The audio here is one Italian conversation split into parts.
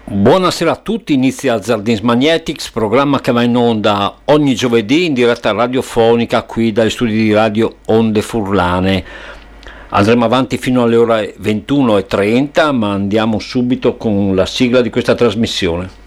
Buonasera a tutti, inizia Zardins Magnetics, programma che va in onda ogni giovedì in diretta radiofonica qui dagli studi di radio Onde Furlane. Andremo avanti fino alle ore 21:30, ma andiamo subito con la sigla di questa trasmissione.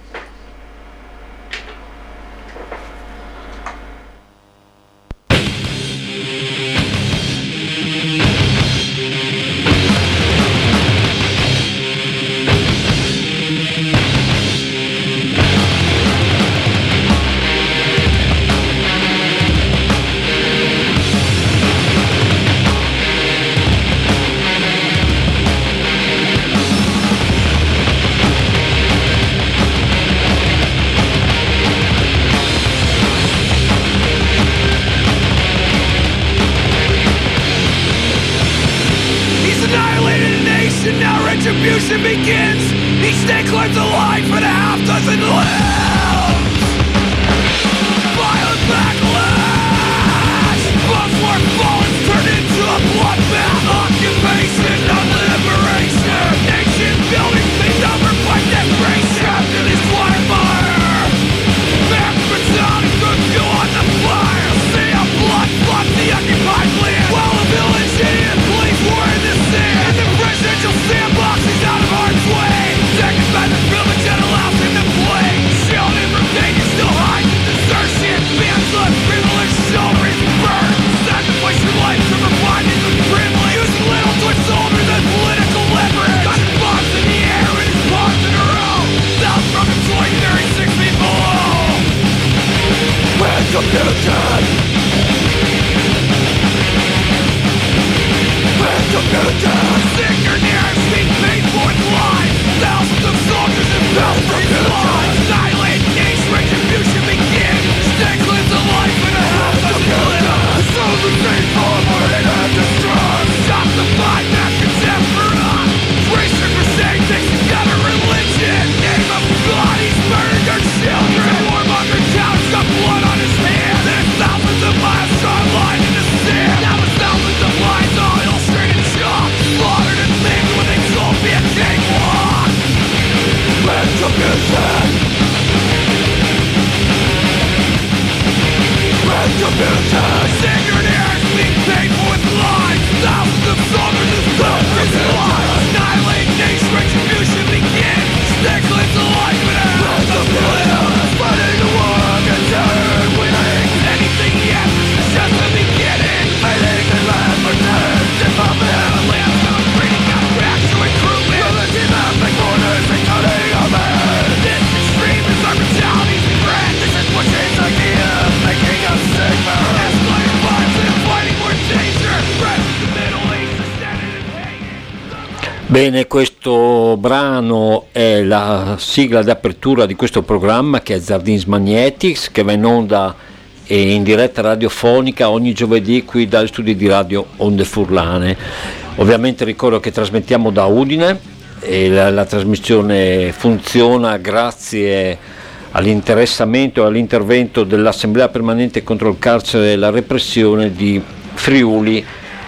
Bene, questo brano è la sigla d'apertura di questo programma che è Zardins Magnetics, che va in onda e in diretta radiofonica ogni giovedì qui dagli studi di radio Onde Furlane. Ovviamente ricordo che trasmettiamo da Udine e la trasmissione funziona grazie all'interessamento e all'intervento dell'Assemblea Permanente contro il carcere e la repressione di Friuli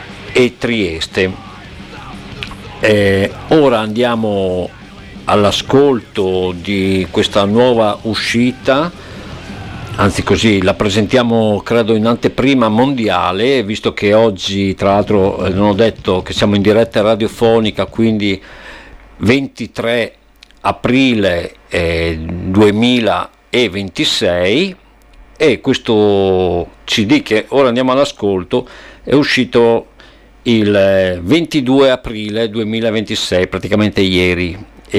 e Trieste. Ora andiamo all'ascolto di questa nuova uscita, anzi così la presentiamo credo in anteprima mondiale, visto che oggi tra l'altro non ho detto che siamo in diretta radiofonica, quindi 23 aprile 2026, e questo CD che ora andiamo all'ascolto è uscito il 22 aprile 2026, praticamente ieri.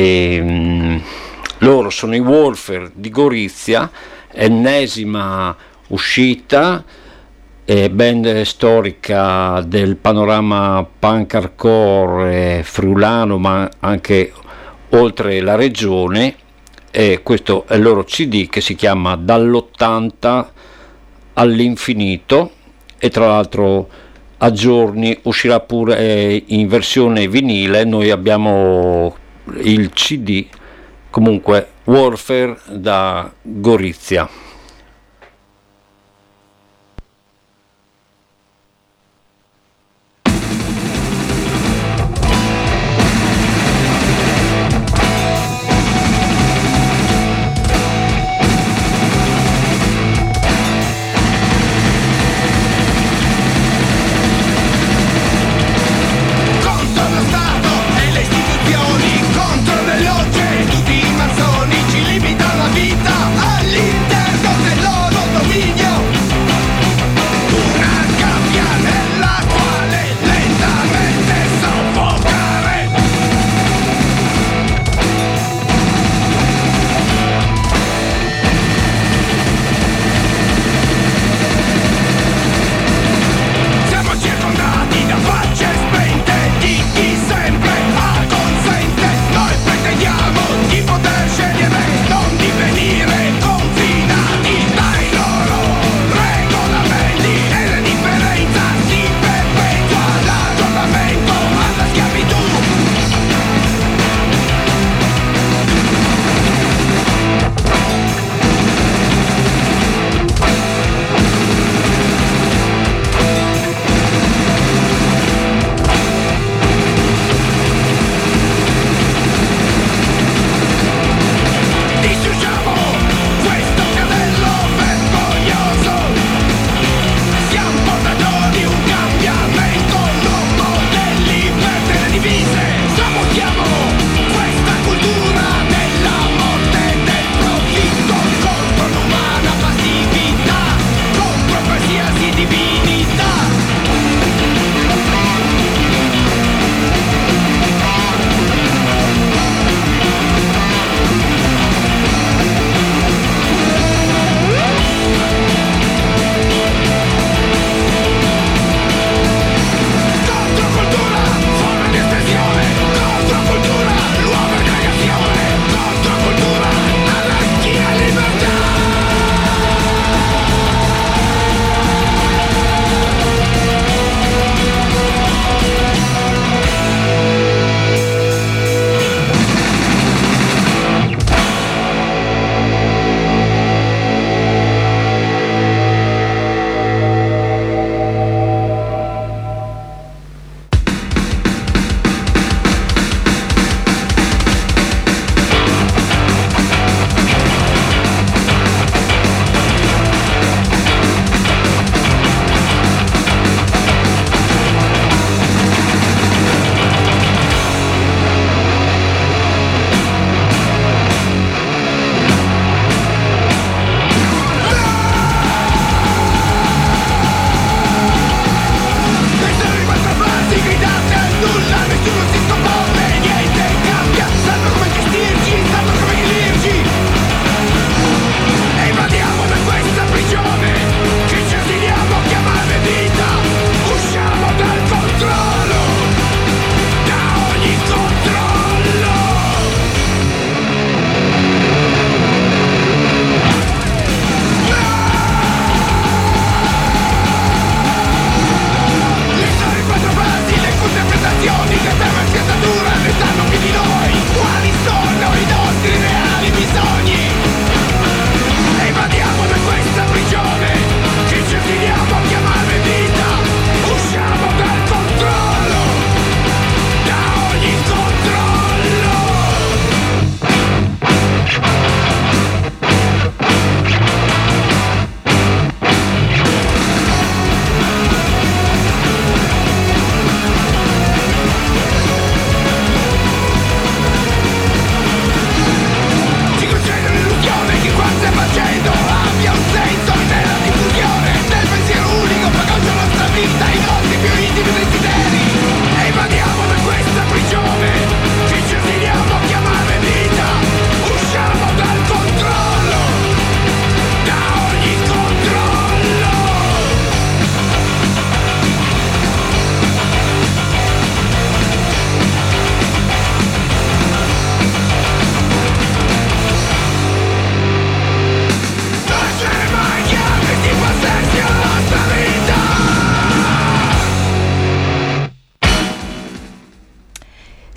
Loro sono i Warfare di Gorizia, ennesima uscita, band storica del panorama punk hardcore friulano, ma anche oltre la regione, e questo è il loro CD che si chiama Dall'80 all'infinito, e tra l'altro a giorni uscirà pure in versione vinile. Noi abbiamo il CD, comunque Warfare da Gorizia.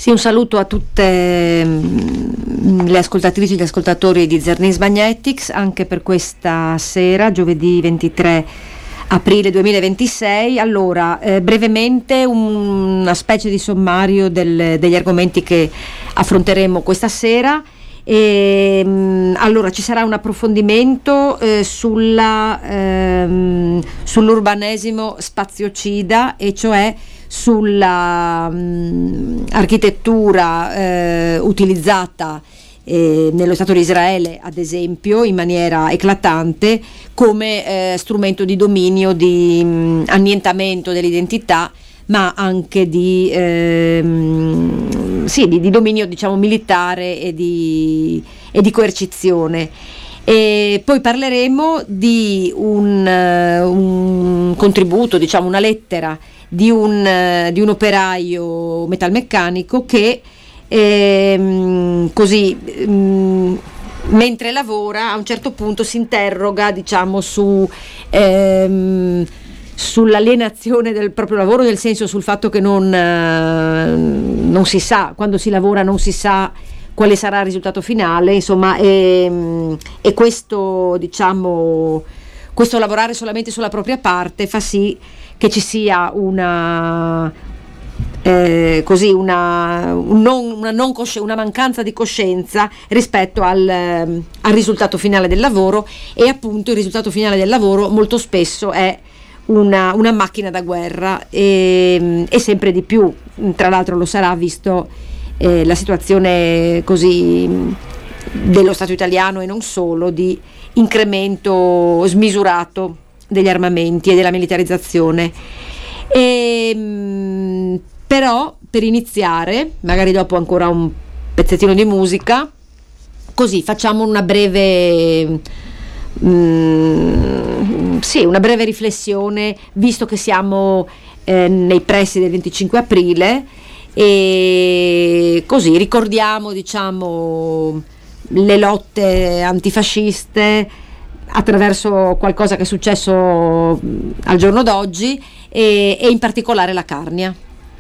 Sì, un saluto a tutte le ascoltatrici e gli ascoltatori di Zernis Magnetics anche per questa sera, giovedì 23 aprile 2026. Allora, brevemente una specie di sommario degli argomenti che affronteremo questa sera. Allora ci sarà un approfondimento sull'urbanesimo spaziocida, e cioè sulla architettura utilizzata nello Stato di Israele, ad esempio, in maniera eclatante come strumento di dominio, di annientamento dell'identità, ma anche di dominio, diciamo, militare e di coercizione. E poi parleremo di un contributo, diciamo una lettera di un operaio metalmeccanico che mentre lavora a un certo punto si interroga, diciamo, sull'alienazione del proprio lavoro, nel senso sul fatto che non si sa, quando si lavora non si sa quale sarà il risultato finale, insomma, e questo, diciamo, questo lavorare solamente sulla propria parte fa sì che ci sia una mancanza di coscienza rispetto al risultato finale del lavoro, e appunto il risultato finale del lavoro molto spesso è una macchina da guerra, e sempre di più, tra l'altro lo sarà, visto la situazione così dello Stato italiano e non solo, di incremento smisurato degli armamenti e della militarizzazione. Però per iniziare, magari dopo ancora un pezzettino di musica, così facciamo una breve riflessione, visto che siamo nei pressi del 25 aprile, e così ricordiamo, diciamo, le lotte antifasciste attraverso qualcosa che è successo al giorno d'oggi, e in particolare la Carnia.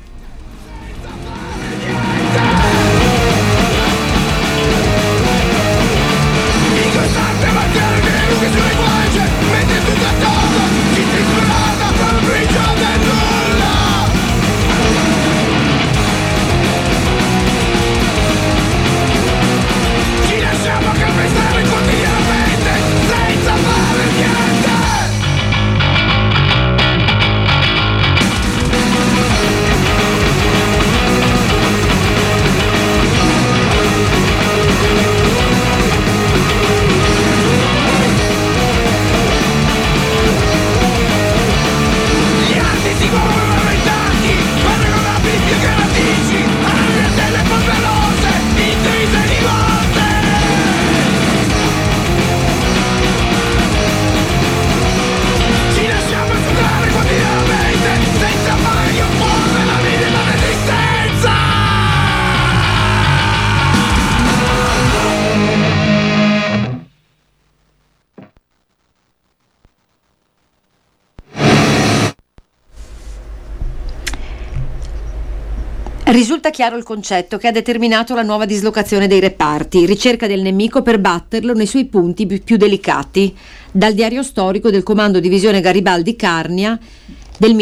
Risulta chiaro il concetto che ha determinato la nuova dislocazione dei reparti, ricerca del nemico per batterlo nei suoi punti più delicati, dal diario storico del Comando Divisione Garibaldi Carnia del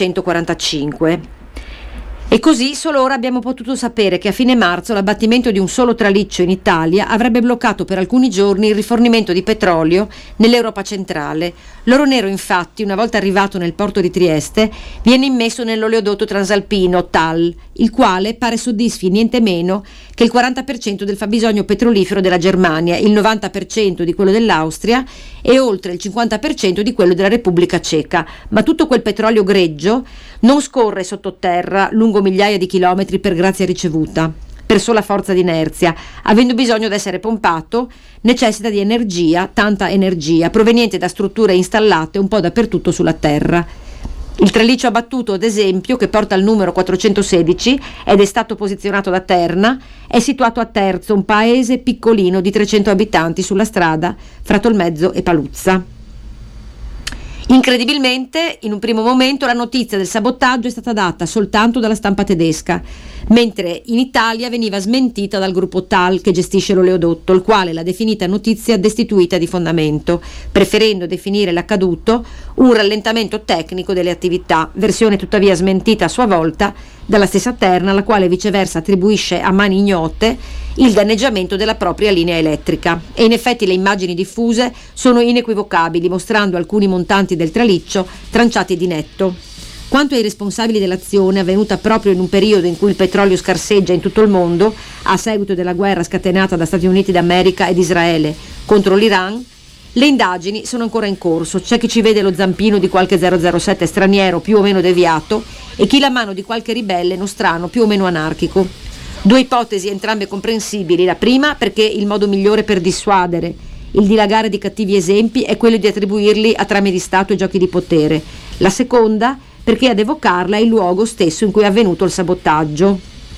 1945. E così solo ora abbiamo potuto sapere che a fine marzo l'abbattimento di un solo traliccio in Italia avrebbe bloccato per alcuni giorni il rifornimento di petrolio nell'Europa centrale. L'oro nero, infatti, una volta arrivato nel porto di Trieste, viene immesso nell'oleodotto transalpino TAL, il quale pare soddisfi niente meno che il 40% del fabbisogno petrolifero della Germania, il 90% di quello dell'Austria e oltre il 50% di quello della Repubblica Ceca. Ma tutto quel petrolio greggio non scorre sottoterra lungo migliaia di chilometri per grazia ricevuta, per sola forza di inerzia. Avendo bisogno di essere pompato, necessita di energia, tanta energia, proveniente da strutture installate un po' dappertutto sulla terra. Il traliccio abbattuto, ad esempio, che porta il numero 416 ed è stato posizionato da Terna, è situato a Terzo, un paese piccolino di 300 abitanti sulla strada fra Tolmezzo e Paluzza. Incredibilmente, in un primo momento la notizia del sabotaggio è stata data soltanto dalla stampa tedesca. mentre in Italia veniva smentita dal gruppo TAL che gestisce l'oleodotto, il quale l'ha definita notizia destituita di fondamento, preferendo definire l'accaduto un rallentamento tecnico delle attività, versione tuttavia smentita a sua volta dalla stessa Terna, la quale viceversa attribuisce a mani ignote il danneggiamento della propria linea elettrica. E in effetti le immagini diffuse sono inequivocabili, mostrando alcuni montanti del traliccio tranciati di netto. Quanto ai responsabili dell'azione, avvenuta proprio in un periodo in cui il petrolio scarseggia in tutto il mondo, a seguito della guerra scatenata da Stati Uniti d'America ed Israele contro l'Iran, le indagini sono ancora in corso. C'è chi ci vede lo zampino di qualche 007 straniero più o meno deviato e chi la mano di qualche ribelle nostrano più o meno anarchico. Due ipotesi entrambe comprensibili. La prima perché il modo migliore per dissuadere il dilagare di cattivi esempi è quello di attribuirli a trame di Stato e giochi di potere. La seconda perché ad evocarla è il luogo stesso in cui è avvenuto il sabotaggio.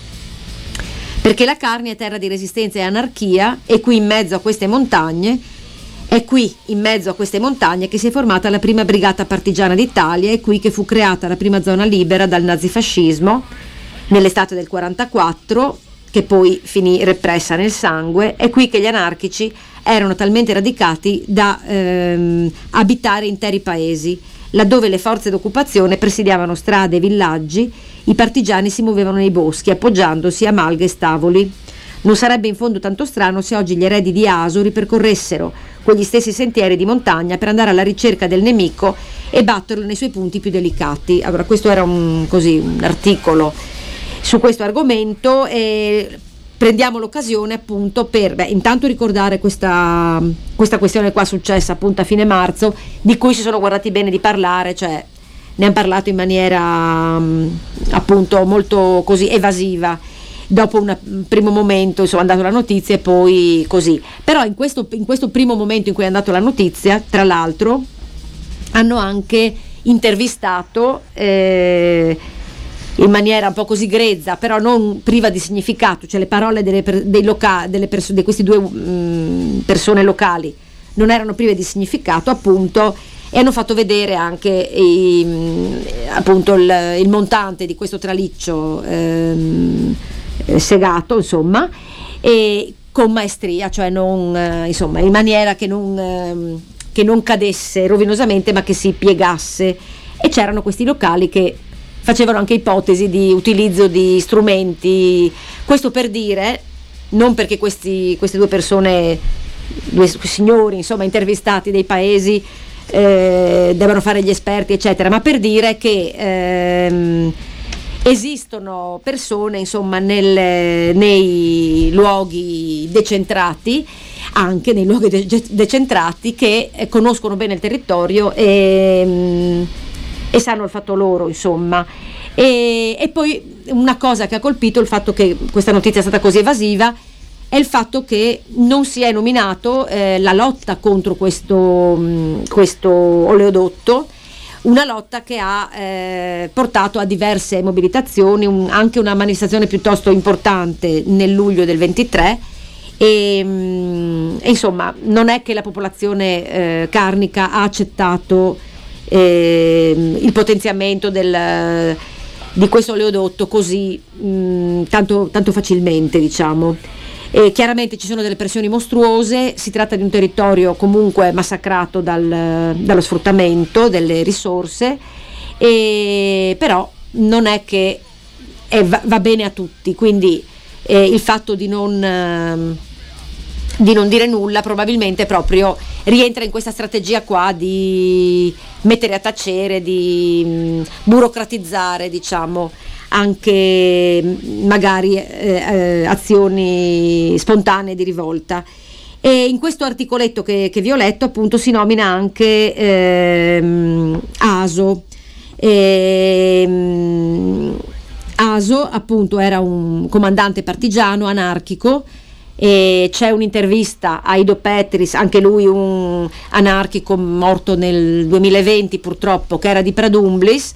Perché la Carnia è terra di resistenza e anarchia e qui in mezzo a queste montagne è qui, in mezzo a queste montagne, che si è formata la prima brigata partigiana d'Italia, è qui che fu creata la prima zona libera dal nazifascismo nell'estate del 44, che poi finì repressa nel sangue, è qui che gli anarchici erano talmente radicati da abitare interi paesi. Laddove le forze d'occupazione presidiavano strade e villaggi, i partigiani si muovevano nei boschi, appoggiandosi a malghe e stavoli. Non sarebbe in fondo tanto strano se oggi gli eredi di Aso ripercorressero quegli stessi sentieri di montagna per andare alla ricerca del nemico e batterlo nei suoi punti più delicati. Allora, questo era un articolo su questo argomento e prendiamo l'occasione appunto per intanto ricordare questa questione qua successa appunto a fine marzo, di cui si sono guardati bene di parlare, cioè ne hanno parlato in maniera appunto molto così evasiva. Dopo un primo momento insomma è andata la notizia e poi così, però in questo primo momento in cui è andata la notizia, tra l'altro hanno anche intervistato in maniera un po' così grezza, però non priva di significato, cioè le parole di questi due persone locali non erano prive di significato appunto, e hanno fatto vedere anche appunto il montante di questo traliccio segato insomma, e con maestria, cioè non insomma in maniera che non cadesse rovinosamente ma che si piegasse, e c'erano questi locali che facevano anche ipotesi di utilizzo di strumenti, questo per dire, non perché queste due persone, due signori insomma intervistati dei paesi devono fare gli esperti eccetera, ma per dire che esistono persone insomma nei luoghi decentrati, anche nei luoghi decentrati, che conoscono bene il territorio e sanno il fatto loro insomma. E poi una cosa che ha colpito il fatto che questa notizia è stata così evasiva è il fatto che non si è nominato la lotta contro questo oleodotto, una lotta che ha portato a diverse mobilitazioni, anche una manifestazione piuttosto importante nel luglio del 23 e insomma non è che la popolazione carnica ha accettato il potenziamento di questo oleodotto così tanto facilmente, diciamo. E chiaramente ci sono delle pressioni mostruose, si tratta di un territorio comunque massacrato dallo sfruttamento delle risorse, però non è che va bene a tutti, quindi il fatto di non dire nulla probabilmente proprio rientra in questa strategia qua di mettere a tacere, di burocratizzare, diciamo, anche magari azioni spontanee di rivolta. E in questo articoletto che vi ho letto appunto si nomina anche Aso. Aso appunto era un comandante partigiano anarchico, e c'è un'intervista a Ido Petris, anche lui un anarchico morto nel 2020 purtroppo, che era di Pradumblis,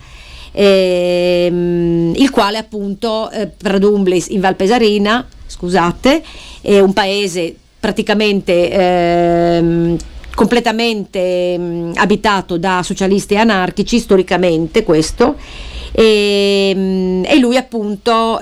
il quale appunto Pradumblis in Val Pesarina, scusate, è un paese praticamente completamente abitato da socialisti e anarchici storicamente, questo, e lui appunto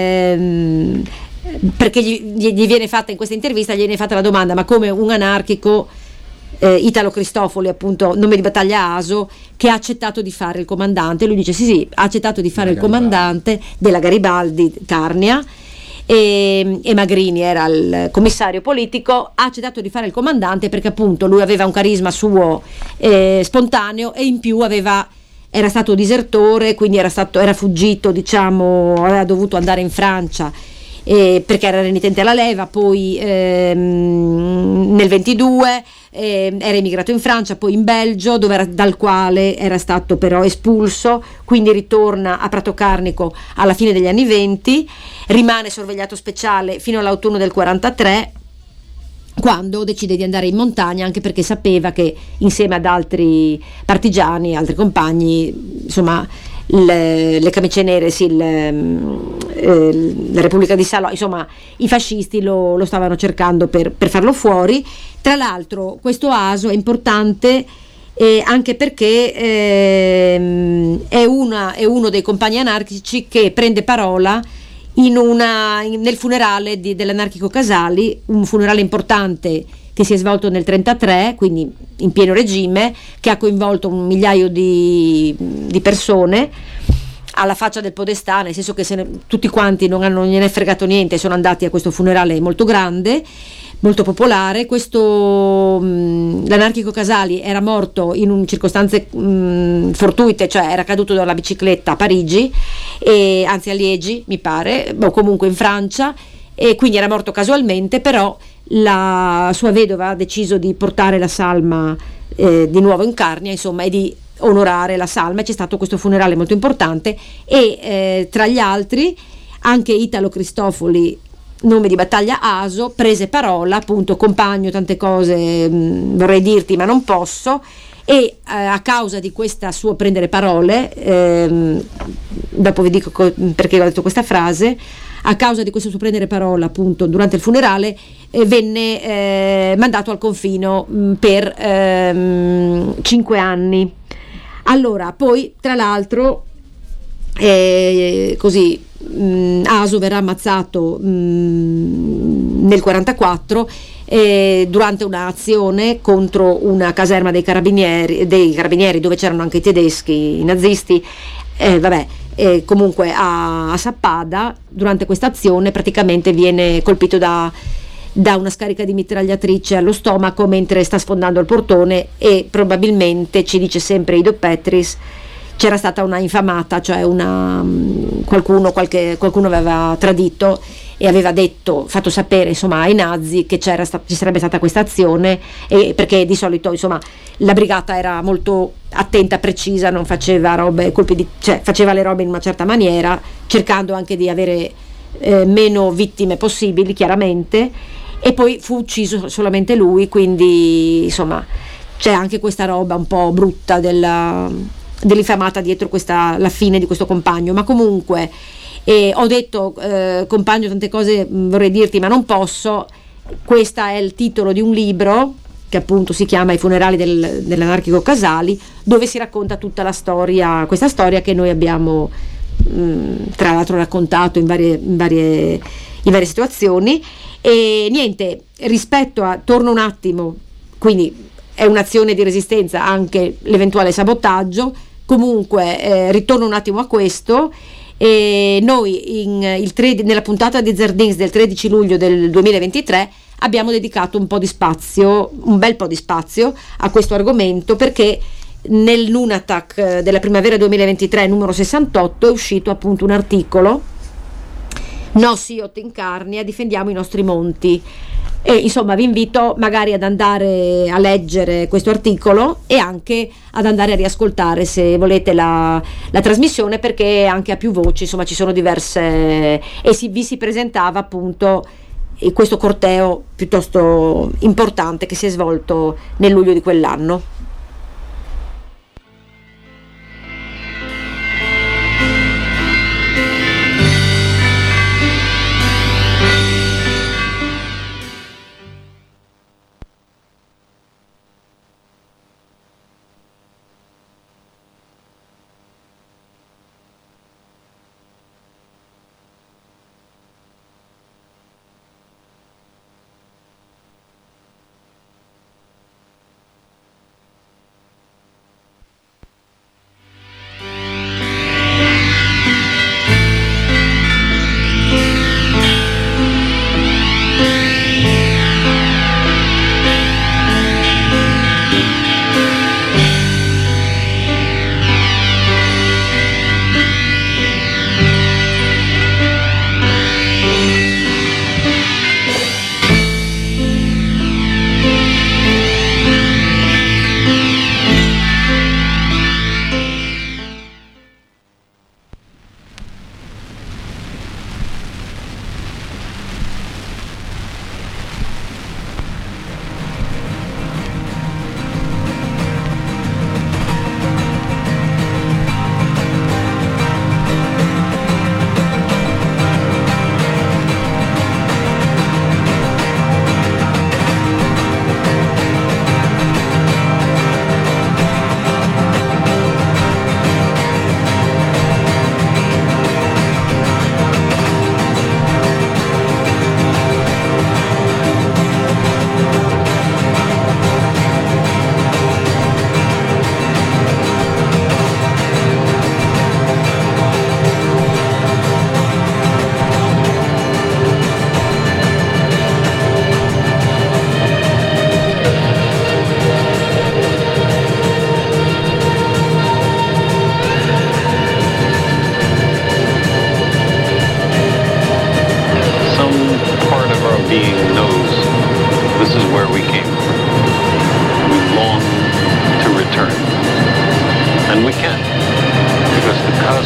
perché gli viene fatta in questa intervista, gli viene fatta la domanda: ma come un anarchico, Italo Cristofoli, appunto nome di battaglia Aso, che ha accettato di fare il comandante? Lui dice sì, ha accettato di fare il comandante della Garibaldi Carnia, e Magrini era il commissario politico. Ha accettato di fare il comandante perché appunto lui aveva un carisma suo spontaneo, e in più era stato disertore, quindi era fuggito, diciamo, aveva dovuto andare in Francia perché era renitente alla leva. Poi nel 22 era emigrato in Francia, poi in Belgio, dal quale era stato però espulso, quindi ritorna a Prato Carnico alla fine degli anni 20, rimane sorvegliato speciale fino all'autunno del 43, quando decide di andare in montagna, anche perché sapeva che insieme ad altri partigiani, altri compagni, insomma, le camicie nere, sì, la Repubblica di Salò, insomma i fascisti lo stavano cercando per farlo fuori. Tra l'altro questo Aso è importante anche perché è uno dei compagni anarchici che prende parola nel funerale dell'anarchico Casali, un funerale importante che si è svolto nel 1933, quindi in pieno regime, che ha coinvolto un migliaio di persone, alla faccia del Podestà, nel senso che tutti quanti non gliene è fregato niente, sono andati a questo funerale molto grande, molto popolare. L'anarchico Casali era morto in circostanze fortuite, cioè era caduto dalla bicicletta a Parigi, anzi a Liegi mi pare, comunque in Francia, e quindi era morto casualmente. Però la sua vedova ha deciso di portare la salma di nuovo in Carnia, insomma, e di onorare la salma. C'è stato questo funerale molto importante, e tra gli altri anche Italo Cristofoli, nome di battaglia Aso, prese parola, appunto: compagno, tante cose vorrei dirti ma non posso. E a causa di questa sua prendere parole, dopo vi dico perché ho detto questa frase, a causa di questo suo prendere parola appunto durante il funerale, venne mandato al confino per 5 anni. Allora, poi tra l'altro così Aso verrà ammazzato nel 44 durante un'azione contro una caserma dei carabinieri dove c'erano anche i tedeschi, i nazisti, comunque a Sappada. Durante questa azione praticamente viene colpito da una scarica di mitragliatrice allo stomaco mentre sta sfondando il portone, e probabilmente, ci dice sempre Ido Petris, c'era stata una infamata, cioè qualcuno aveva tradito e aveva fatto sapere, insomma, ai nazi che ci sarebbe stata questa azione, perché di solito, insomma, la brigata era molto attenta, precisa, non faceva faceva le robe in una certa maniera, cercando anche di avere meno vittime possibili, chiaramente. E poi fu ucciso solamente lui, quindi insomma c'è anche questa roba un po' brutta dell'infamata dietro la fine di questo compagno. Ma comunque ho detto compagno, tante cose vorrei dirti ma non posso. Questo è il titolo di un libro che appunto si chiama I funerali dell'anarchico Casali, dove si racconta tutta questa storia che noi abbiamo tra l'altro raccontato in varie situazioni. E niente, torno un attimo, quindi è un'azione di resistenza anche l'eventuale sabotaggio. Comunque ritorno un attimo a questo. Noi nella puntata di Zardins del 13 luglio del 2023 abbiamo dedicato un bel po' di spazio a questo argomento, perché nel Nunatak della primavera 2023 numero 68 è uscito appunto un articolo: No Siot in Carnia, difendiamo i nostri monti. E insomma vi invito magari ad andare a leggere questo articolo e anche ad andare a riascoltare, se volete, la trasmissione, perché anche a più voci, insomma, ci sono diverse, e vi si presentava appunto questo corteo piuttosto importante che si è svolto nel luglio di quell'anno.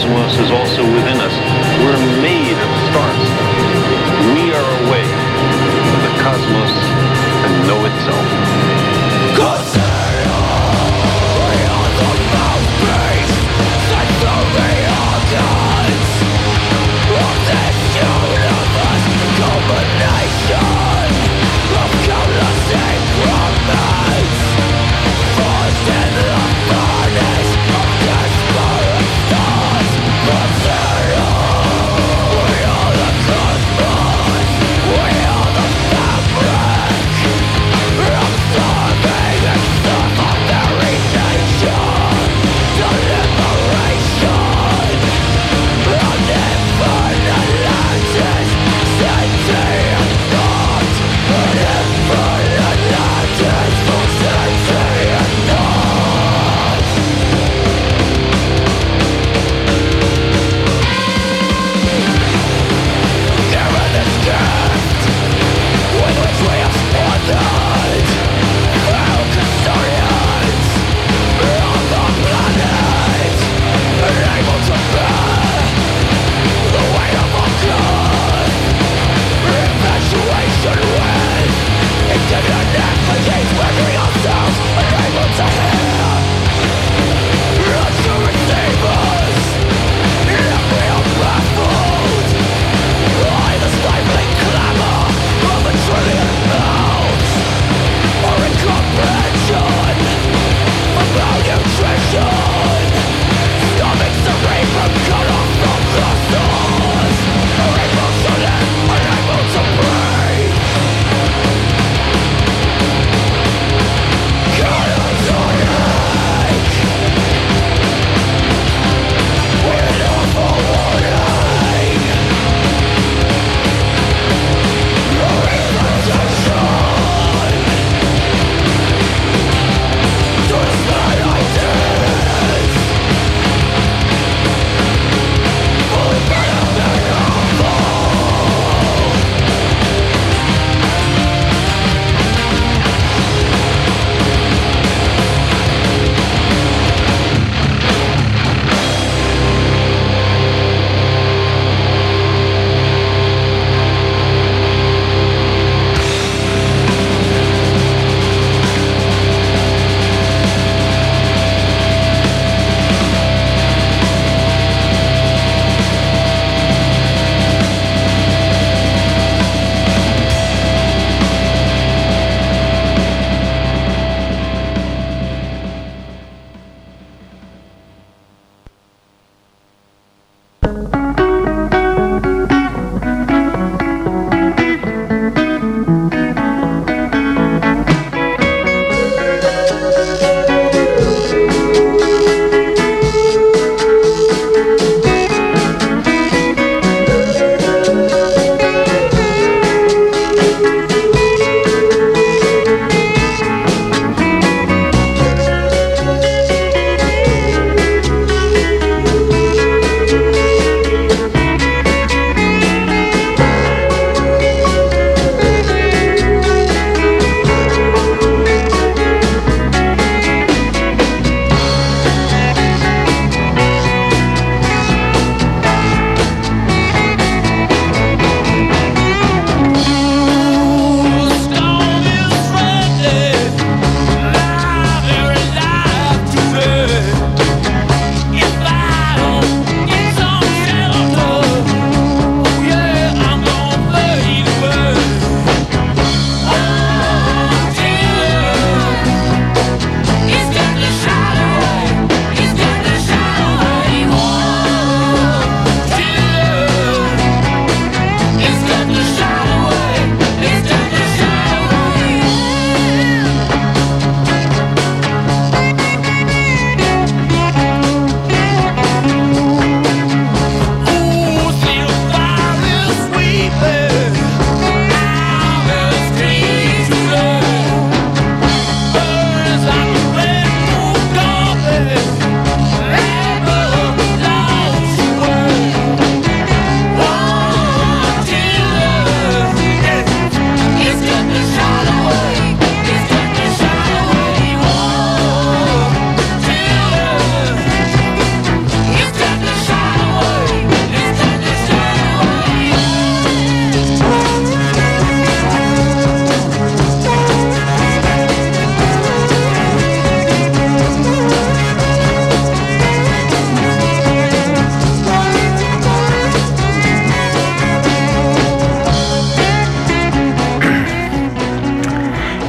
cosmos is also within us. We're made of stars. We are a way for the cosmos to know itself. Forced in the furnace of desperate thoughts.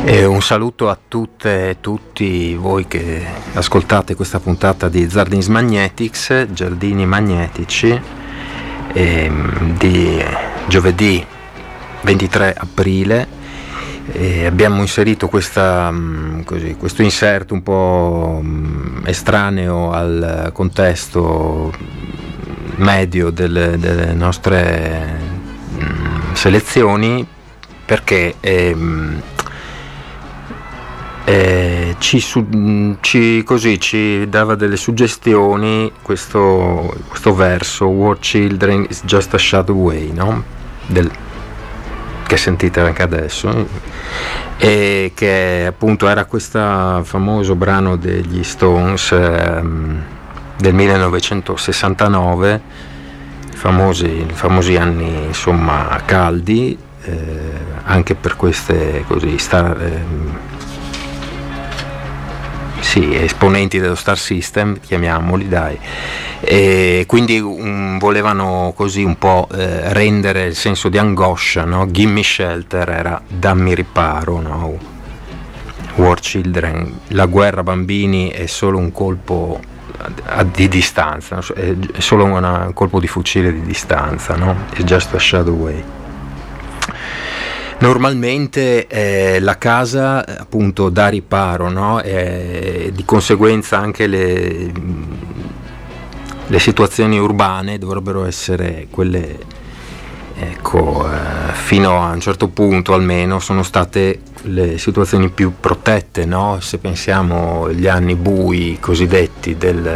E un saluto a tutte e tutti voi che ascoltate questa puntata di Zardins Magnetics, Giardini Magnetici, di giovedì 23 aprile. E abbiamo inserito questo inserto un po' estraneo al contesto medio delle nostre selezioni, perché ci dava delle suggestioni questo verso War Children is just a shadow away, no? Che sentite anche adesso, e che appunto era questo famoso brano degli Stones del 1969, i famosi anni insomma caldi, anche per queste esponenti dello Star System, chiamiamoli, dai, e quindi volevano così un po' rendere il senso di angoscia, no? Gimme Shelter era dammi riparo, no? War Children, la guerra bambini è solo un colpo di distanza, no? È solo un colpo di fucile di distanza, no? It's just a shadow away. Normalmente la casa appunto dà riparo, no? E di conseguenza anche le situazioni urbane dovrebbero essere quelle, ecco, fino a un certo punto almeno sono state le situazioni più protette, no? Se pensiamo agli anni bui cosiddetti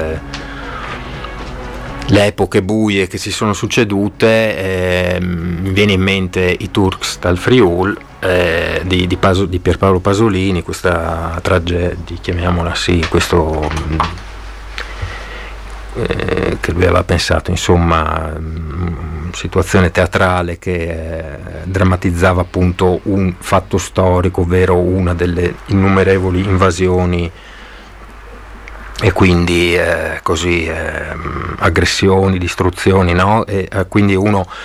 le epoche buie che si sono succedute, mi viene in mente i Turks dal Friul, di Pierpaolo Pasolini, questa tragedia, chiamiamola sì, questo che lui aveva pensato, insomma, situazione teatrale che drammatizzava appunto un fatto storico, ovvero una delle innumerevoli invasioni e quindi aggressioni, distruzioni, no? E quindi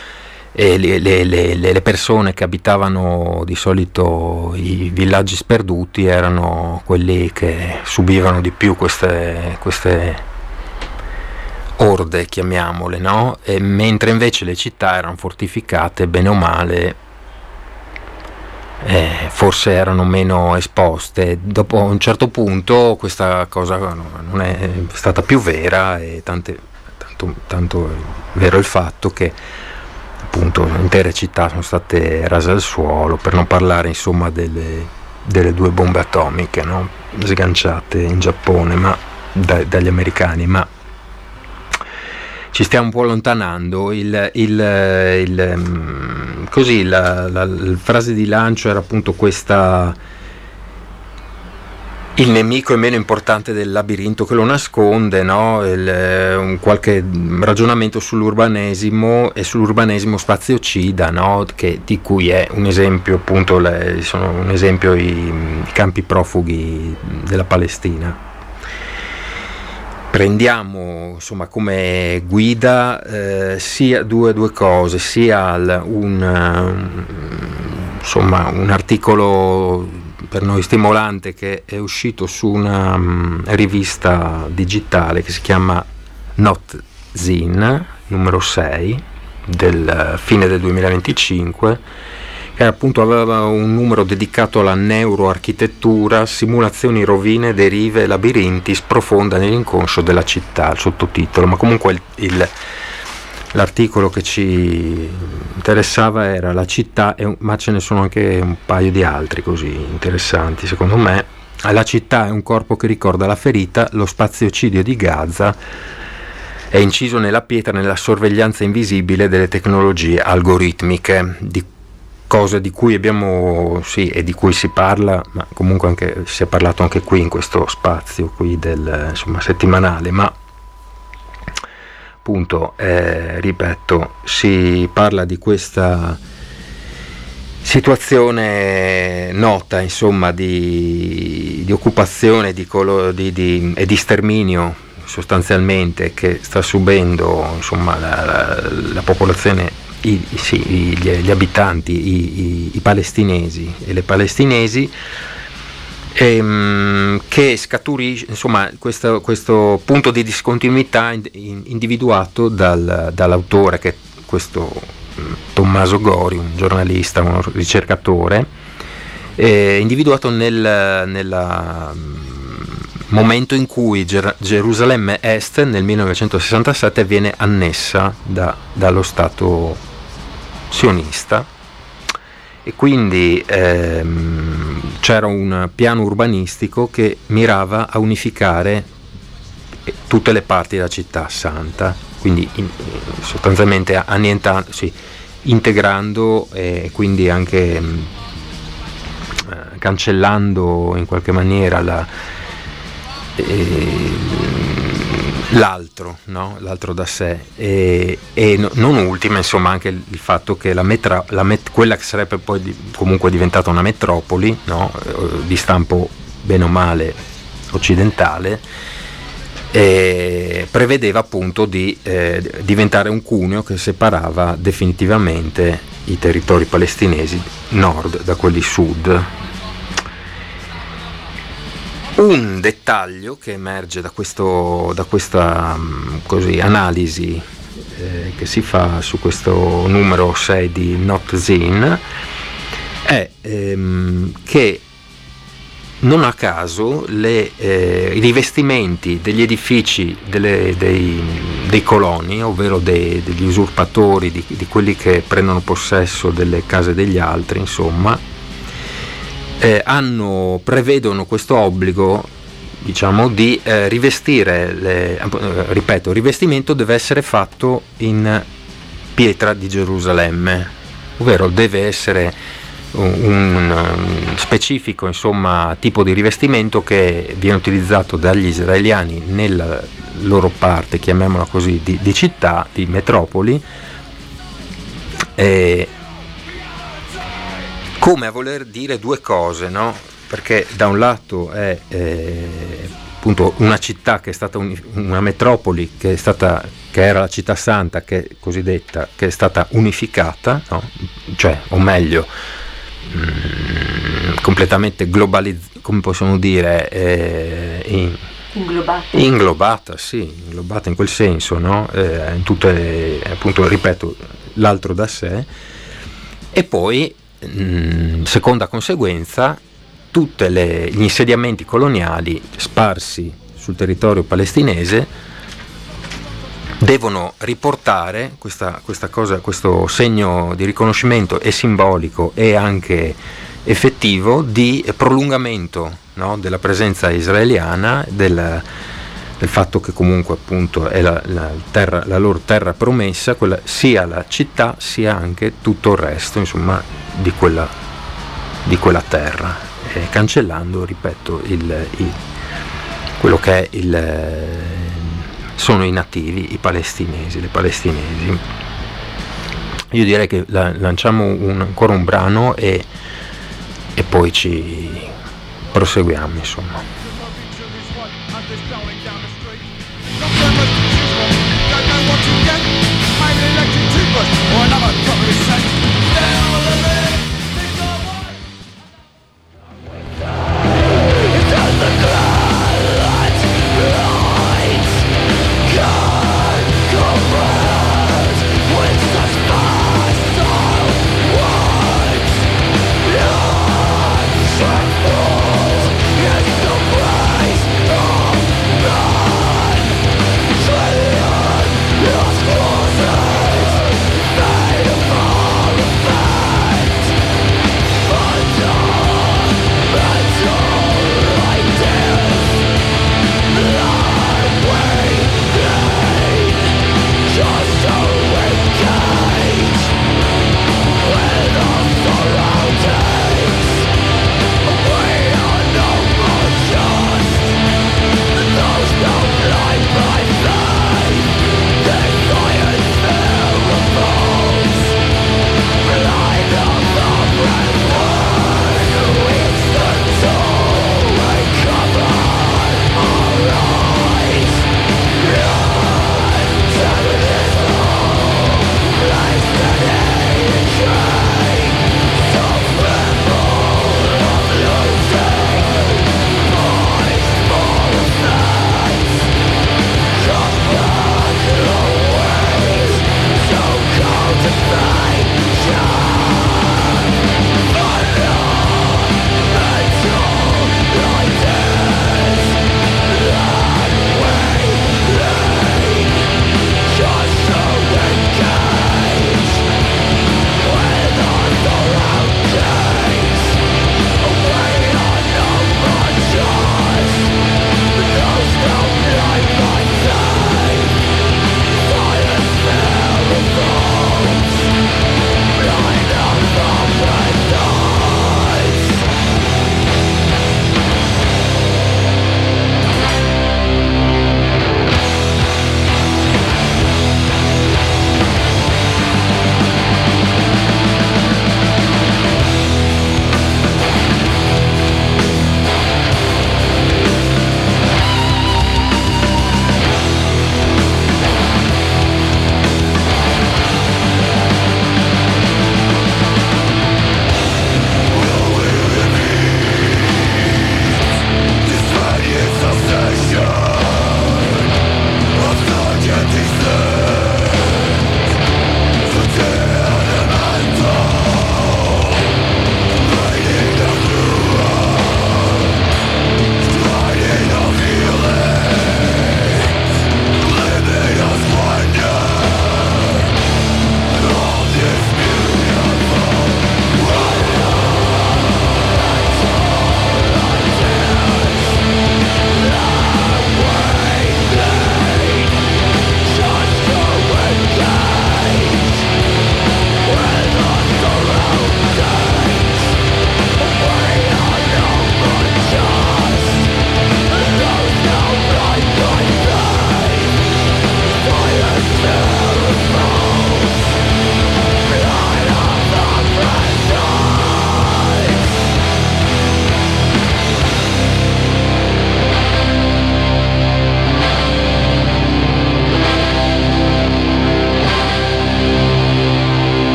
le persone che abitavano di solito i villaggi sperduti erano quelli che subivano di più queste orde, chiamiamole, no? E mentre invece le città erano fortificate, bene o male, forse erano meno esposte. Dopo un certo punto questa cosa non è stata più vera, e tanto è vero il fatto che appunto intere città sono state rase al suolo, per non parlare insomma delle 2 bombe atomiche, no? Sganciate in Giappone dagli americani, ma ci stiamo un po' allontanando. La frase di lancio era appunto questa: il nemico è meno importante del labirinto che lo nasconde, no? Un qualche ragionamento sull'urbanesimo e sull'urbanesimo spaziocida, no? Di cui è un esempio appunto sono un esempio i campi profughi della Palestina. Prendiamo insomma come guida sia due cose, sia un articolo per noi stimolante che è uscito su una rivista digitale che si chiama Not Zine, numero 6 del fine del 2025, che appunto aveva un numero dedicato alla neuroarchitettura, simulazioni, rovine, derive e labirinti, sprofonda nell'inconscio della città, il sottotitolo. Ma comunque l'articolo che ci interessava era la città, ma ce ne sono anche un paio di altri così interessanti secondo me. La città è un corpo che ricorda la ferita, lo spaziocidio di Gaza è inciso nella pietra, nella sorveglianza invisibile delle tecnologie algoritmiche, cosa di cui abbiamo e di cui si parla, ma comunque anche si è parlato anche qui in questo spazio qui del settimanale, ma appunto ripeto, si parla di questa situazione nota, insomma, di occupazione e di sterminio sostanzialmente che sta subendo insomma la popolazione gli abitanti, i palestinesi e le palestinesi, che scaturisce, insomma, questo punto di discontinuità individuato dall'autore, che è questo Tommaso Gori, un giornalista, un ricercatore, individuato nel momento in cui Gerusalemme Est nel 1967 viene annessa dallo Stato sionista, e quindi c'era un piano urbanistico che mirava a unificare tutte le parti della città santa, quindi sostanzialmente integrando e quindi anche cancellando in qualche maniera l'altro da sé, e non ultima, insomma, anche il fatto che quella che sarebbe poi comunque diventata una metropoli, no? Di stampo bene o male occidentale, prevedeva appunto di diventare un cuneo che separava definitivamente i territori palestinesi nord da quelli sud. Un dettaglio che emerge da questa così analisi che si fa su questo numero 6 di Notzin è che non a caso i rivestimenti degli edifici dei coloni, ovvero degli usurpatori, di quelli che prendono possesso delle case degli altri, insomma, prevedono questo obbligo, diciamo, di rivestire ripeto, il rivestimento deve essere fatto in pietra di Gerusalemme, ovvero deve essere un specifico, insomma, tipo di rivestimento che viene utilizzato dagli israeliani nella loro parte, chiamiamola così, di città, di metropoli, come a voler dire due cose, no? Perché da un lato è appunto una città che è stata una metropoli che era la città santa, che è cosiddetta, che è stata unificata, no? Cioè, o meglio, completamente come possiamo dire, inglobata in quel senso, no? In tutte, appunto, ripeto, l'altro da sé. E poi, seconda conseguenza, tutti gli insediamenti coloniali sparsi sul territorio palestinese devono riportare questa cosa, questo segno di riconoscimento e simbolico e anche effettivo di prolungamento, no? Della presenza israeliana, del fatto che comunque appunto è la loro terra promessa, sia la città sia anche tutto il resto, insomma, di quella terra, cancellando, ripeto, quello che è sono i nativi, i palestinesi, le palestinesi. Io direi che lanciamo ancora un brano e poi ci proseguiamo, insomma.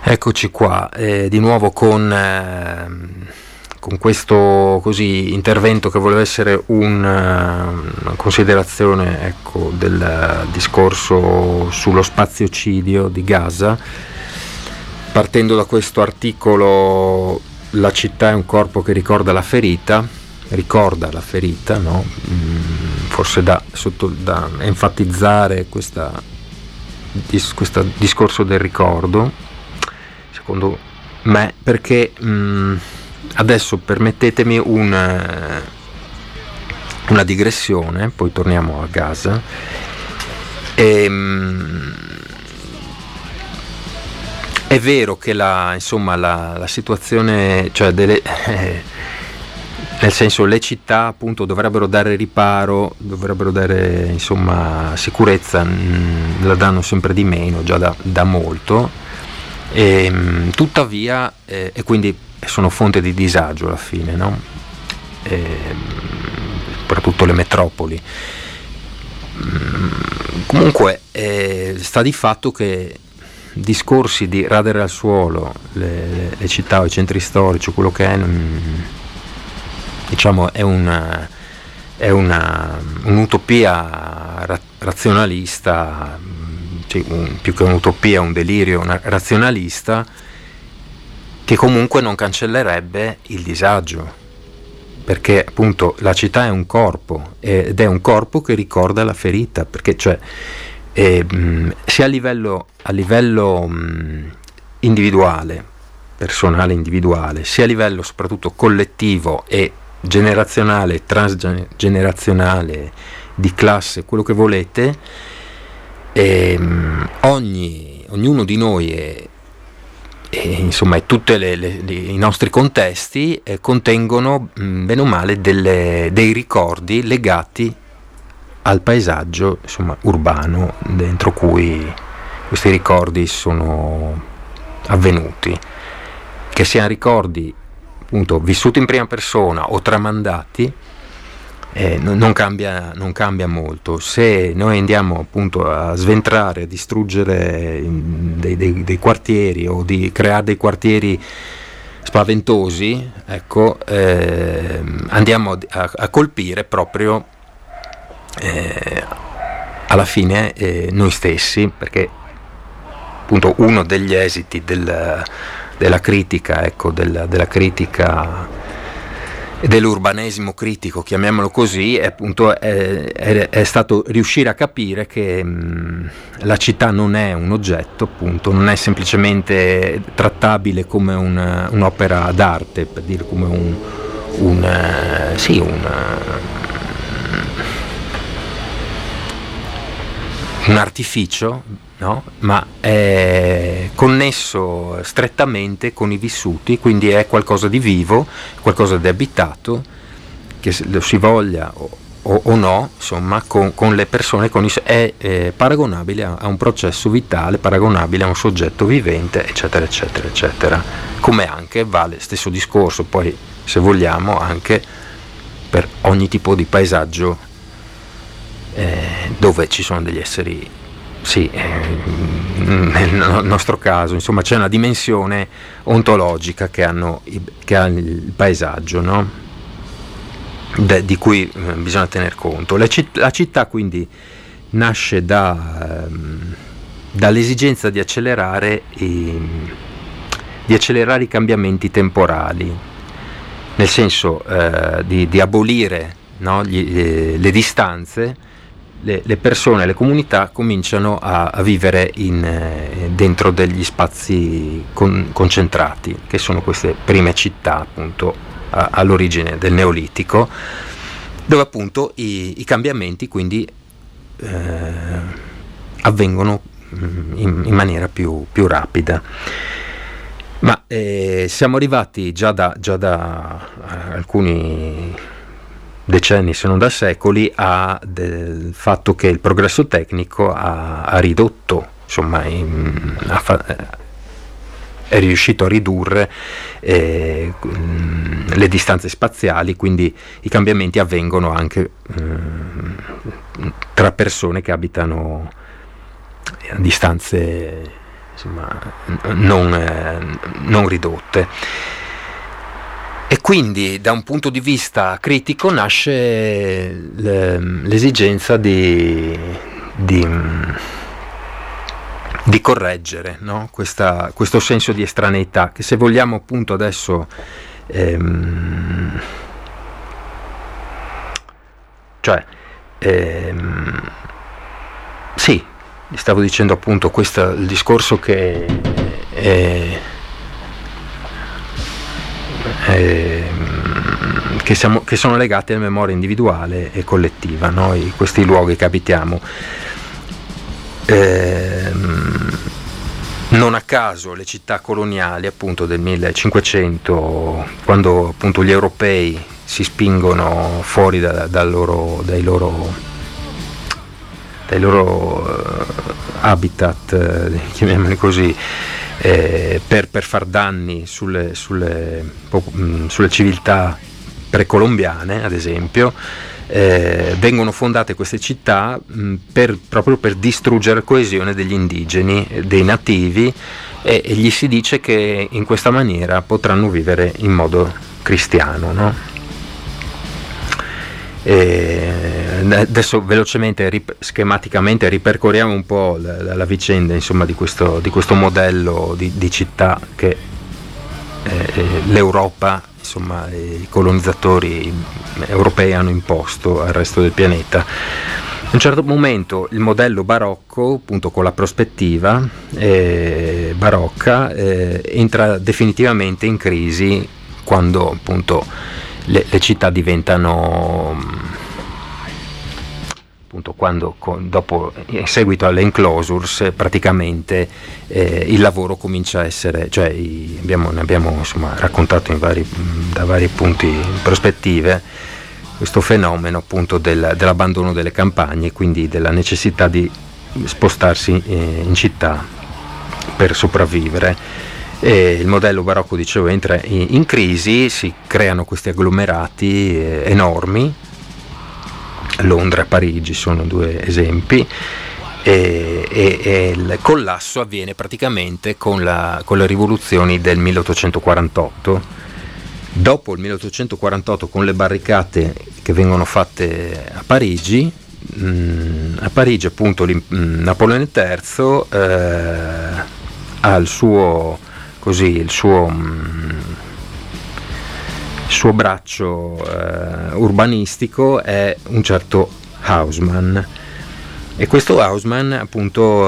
Eccoci qua, di nuovo con questo così intervento che voleva essere una considerazione, ecco, del discorso sullo spaziocidio di Gaza, partendo da questo articolo "La città è un corpo che ricorda la ferita", no? Forse da enfatizzare questo discorso del ricordo, secondo me, perché adesso permettetemi una digressione, poi torniamo a Gaza. È vero che la situazione, cioè nel senso, le città appunto dovrebbero dare riparo, dovrebbero dare insomma sicurezza, la danno sempre di meno, già da molto, tuttavia, e quindi sono fonte di disagio alla fine, no? Soprattutto le metropoli. Comunque sta di fatto che discorsi di radere al suolo le città o i centri storici, quello che è, diciamo, è un'utopia razionalista, più che un'utopia, un delirio razionalista, che comunque non cancellerebbe il disagio, perché appunto la città è un corpo, ed è un corpo che ricorda la ferita, perché sia a livello individuale, personale individuale, sia a livello soprattutto collettivo e generazionale, transgenerazionale, di classe, quello che volete, ognuno di noi e tutti i nostri contesti contengono bene o male dei ricordi legati al paesaggio, insomma, urbano, dentro cui questi ricordi sono avvenuti, che siano ricordi appunto vissuti in prima persona o tramandati. Non cambia molto. Se noi andiamo appunto a sventrare, a distruggere dei quartieri, o di creare dei quartieri spaventosi, ecco, andiamo a colpire proprio alla fine noi stessi, perché appunto uno degli esiti della critica, ecco, della critica, dell'urbanesimo critico, chiamiamolo così, è stato riuscire a capire che la città non è un oggetto, appunto, non è semplicemente trattabile come un'opera d'arte, per dire, come un artificio, no? Ma è connesso strettamente con i vissuti, quindi è qualcosa di vivo, qualcosa di abitato, che lo si voglia o no, insomma, con le persone, è paragonabile a un processo vitale, paragonabile a un soggetto vivente, eccetera, eccetera, eccetera. Come anche vale stesso discorso, poi, se vogliamo, anche per ogni tipo di paesaggio dove ci sono degli esseri, nel nostro caso, insomma, c'è una dimensione ontologica che ha il paesaggio, no? Di cui bisogna tener conto. La città quindi nasce dall'esigenza di accelerare i cambiamenti temporali, nel senso di abolire, no, le distanze. Le persone, le comunità cominciano a vivere dentro degli spazi concentrati, che sono queste prime città, appunto, all'origine del Neolitico, dove appunto i cambiamenti quindi avvengono in maniera più rapida. Ma siamo arrivati già da alcuni decenni, se non da secoli, del fatto che il progresso tecnico ha ridotto, insomma, è riuscito a ridurre le distanze spaziali, quindi i cambiamenti avvengono anche tra persone che abitano a distanze insomma, non ridotte. E quindi da un punto di vista critico nasce l'esigenza di correggere, no? Questo senso di estraneità, che se vogliamo appunto adesso sì, stavo dicendo appunto il discorso che sono legati alla memoria individuale e collettiva, no? Questi luoghi che abitiamo. Non a caso le città coloniali appunto del 1500, quando appunto gli europei si spingono fuori dai loro habitat, chiamiamoli così, per far danni sulle civiltà precolombiane, ad esempio, vengono fondate queste città proprio per distruggere la coesione degli indigeni, dei nativi, e gli si dice che in questa maniera potranno vivere in modo cristiano, no? Adesso velocemente, schematicamente ripercorriamo un po' la vicenda, insomma, di questo modello di città che l'Europa, insomma, i colonizzatori europei hanno imposto al resto del pianeta. A un certo momento il modello barocco, appunto con la prospettiva barocca, entra definitivamente in crisi quando appunto le città diventano, appunto, quando dopo, in seguito alle enclosures, praticamente il lavoro comincia a essere, cioè ne abbiamo insomma raccontato da vari punti in prospettive questo fenomeno appunto dell'abbandono delle campagne, quindi della necessità di spostarsi in città per sopravvivere. Il modello barocco, dicevo, entra in crisi, si creano questi agglomerati enormi. Londra e Parigi sono due esempi, e il collasso avviene praticamente con le rivoluzioni del 1848. Dopo il 1848, con le barricate che vengono fatte a Parigi appunto Napoleone III ha il suo braccio urbanistico, è un certo Haussmann, e questo Haussmann appunto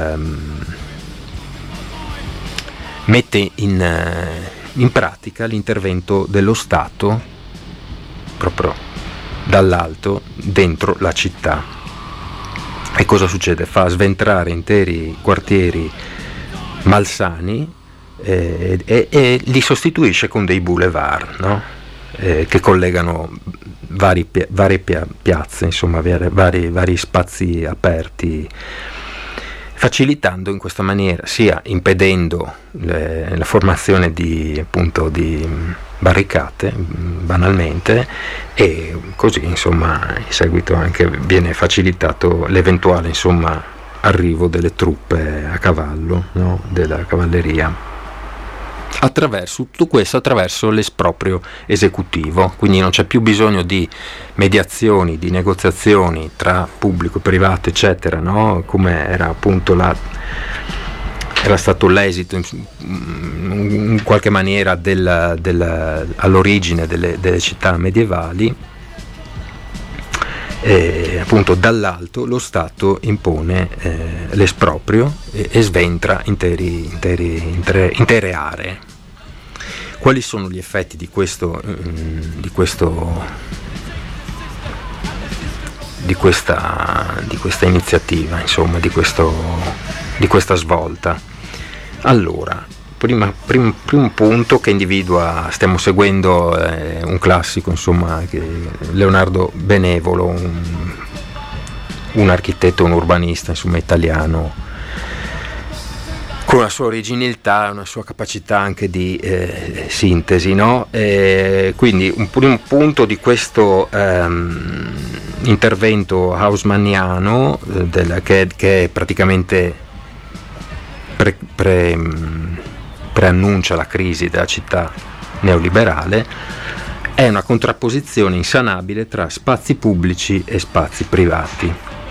mette in pratica l'intervento dello Stato proprio dall'alto dentro la città. E cosa succede? Fa sventrare interi quartieri malsani e li sostituisce con dei boulevard, no? Che collegano varie piazze, insomma, vari spazi aperti, facilitando in questa maniera, sia impedendo la formazione di barricate banalmente, e così, insomma, in seguito anche viene facilitato l'eventuale, insomma, arrivo delle truppe a cavallo, no? Della cavalleria. Tutto questo attraverso l'esproprio esecutivo, quindi non c'è più bisogno di mediazioni, di negoziazioni tra pubblico e privato, eccetera, no? Come era appunto era stato l'esito in qualche maniera all'origine delle città medievali. Appunto dall'alto lo Stato impone l'esproprio e sventra intere aree. Quali sono gli effetti di questa iniziativa, insomma, di questa svolta? Allora, primo punto che individua, stiamo seguendo un classico, insomma, Leonardo Benevolo, un architetto, un urbanista, insomma, italiano, con la sua originalità, una sua capacità anche di sintesi, no? Quindi un primo punto di questo intervento haussmanniano, che è praticamente preannuncia la crisi della città neoliberale, è una contrapposizione insanabile tra spazi pubblici e spazi privati.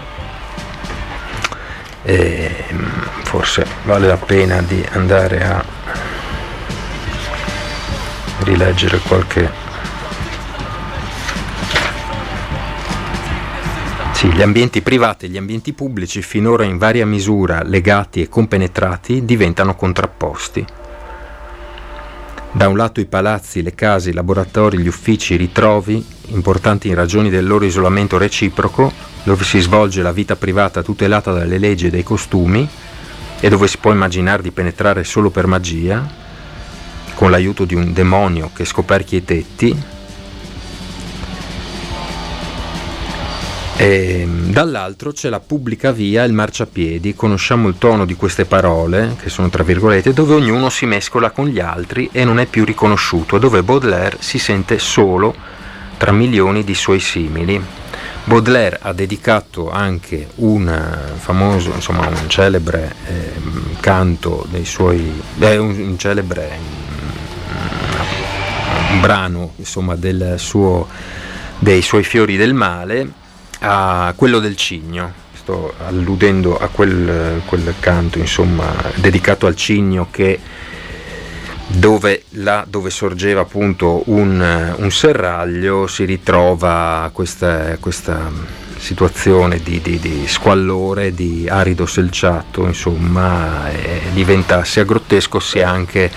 Forse vale la pena di andare a rileggere qualche... Sì, gli ambienti privati e gli ambienti pubblici, finora in varia misura legati e compenetrati, diventano contrapposti. Da un lato i palazzi, le case, i laboratori, gli uffici, i ritrovi, importanti in ragione del loro isolamento reciproco, dove si svolge la vita privata tutelata dalle leggi e dai costumi, e dove si può immaginare di penetrare solo per magia, con l'aiuto di un demonio che scoperchia i tetti. E dall'altro c'è la pubblica via e il marciapiedi. Conosciamo il tono di queste parole, che sono tra virgolette, dove ognuno si mescola con gli altri e non è più riconosciuto, dove Baudelaire si sente solo tra milioni di suoi simili. Baudelaire ha dedicato anche un famoso, insomma un celebre canto dei suoi, un celebre un brano, insomma, dei suoi fiori del male, a quello del cigno. Sto alludendo a quel canto, insomma, dedicato al cigno, che dove sorgeva appunto un serraglio si ritrova questa situazione di squallore, di arido selciato, insomma, e diventa sia grottesco sia anche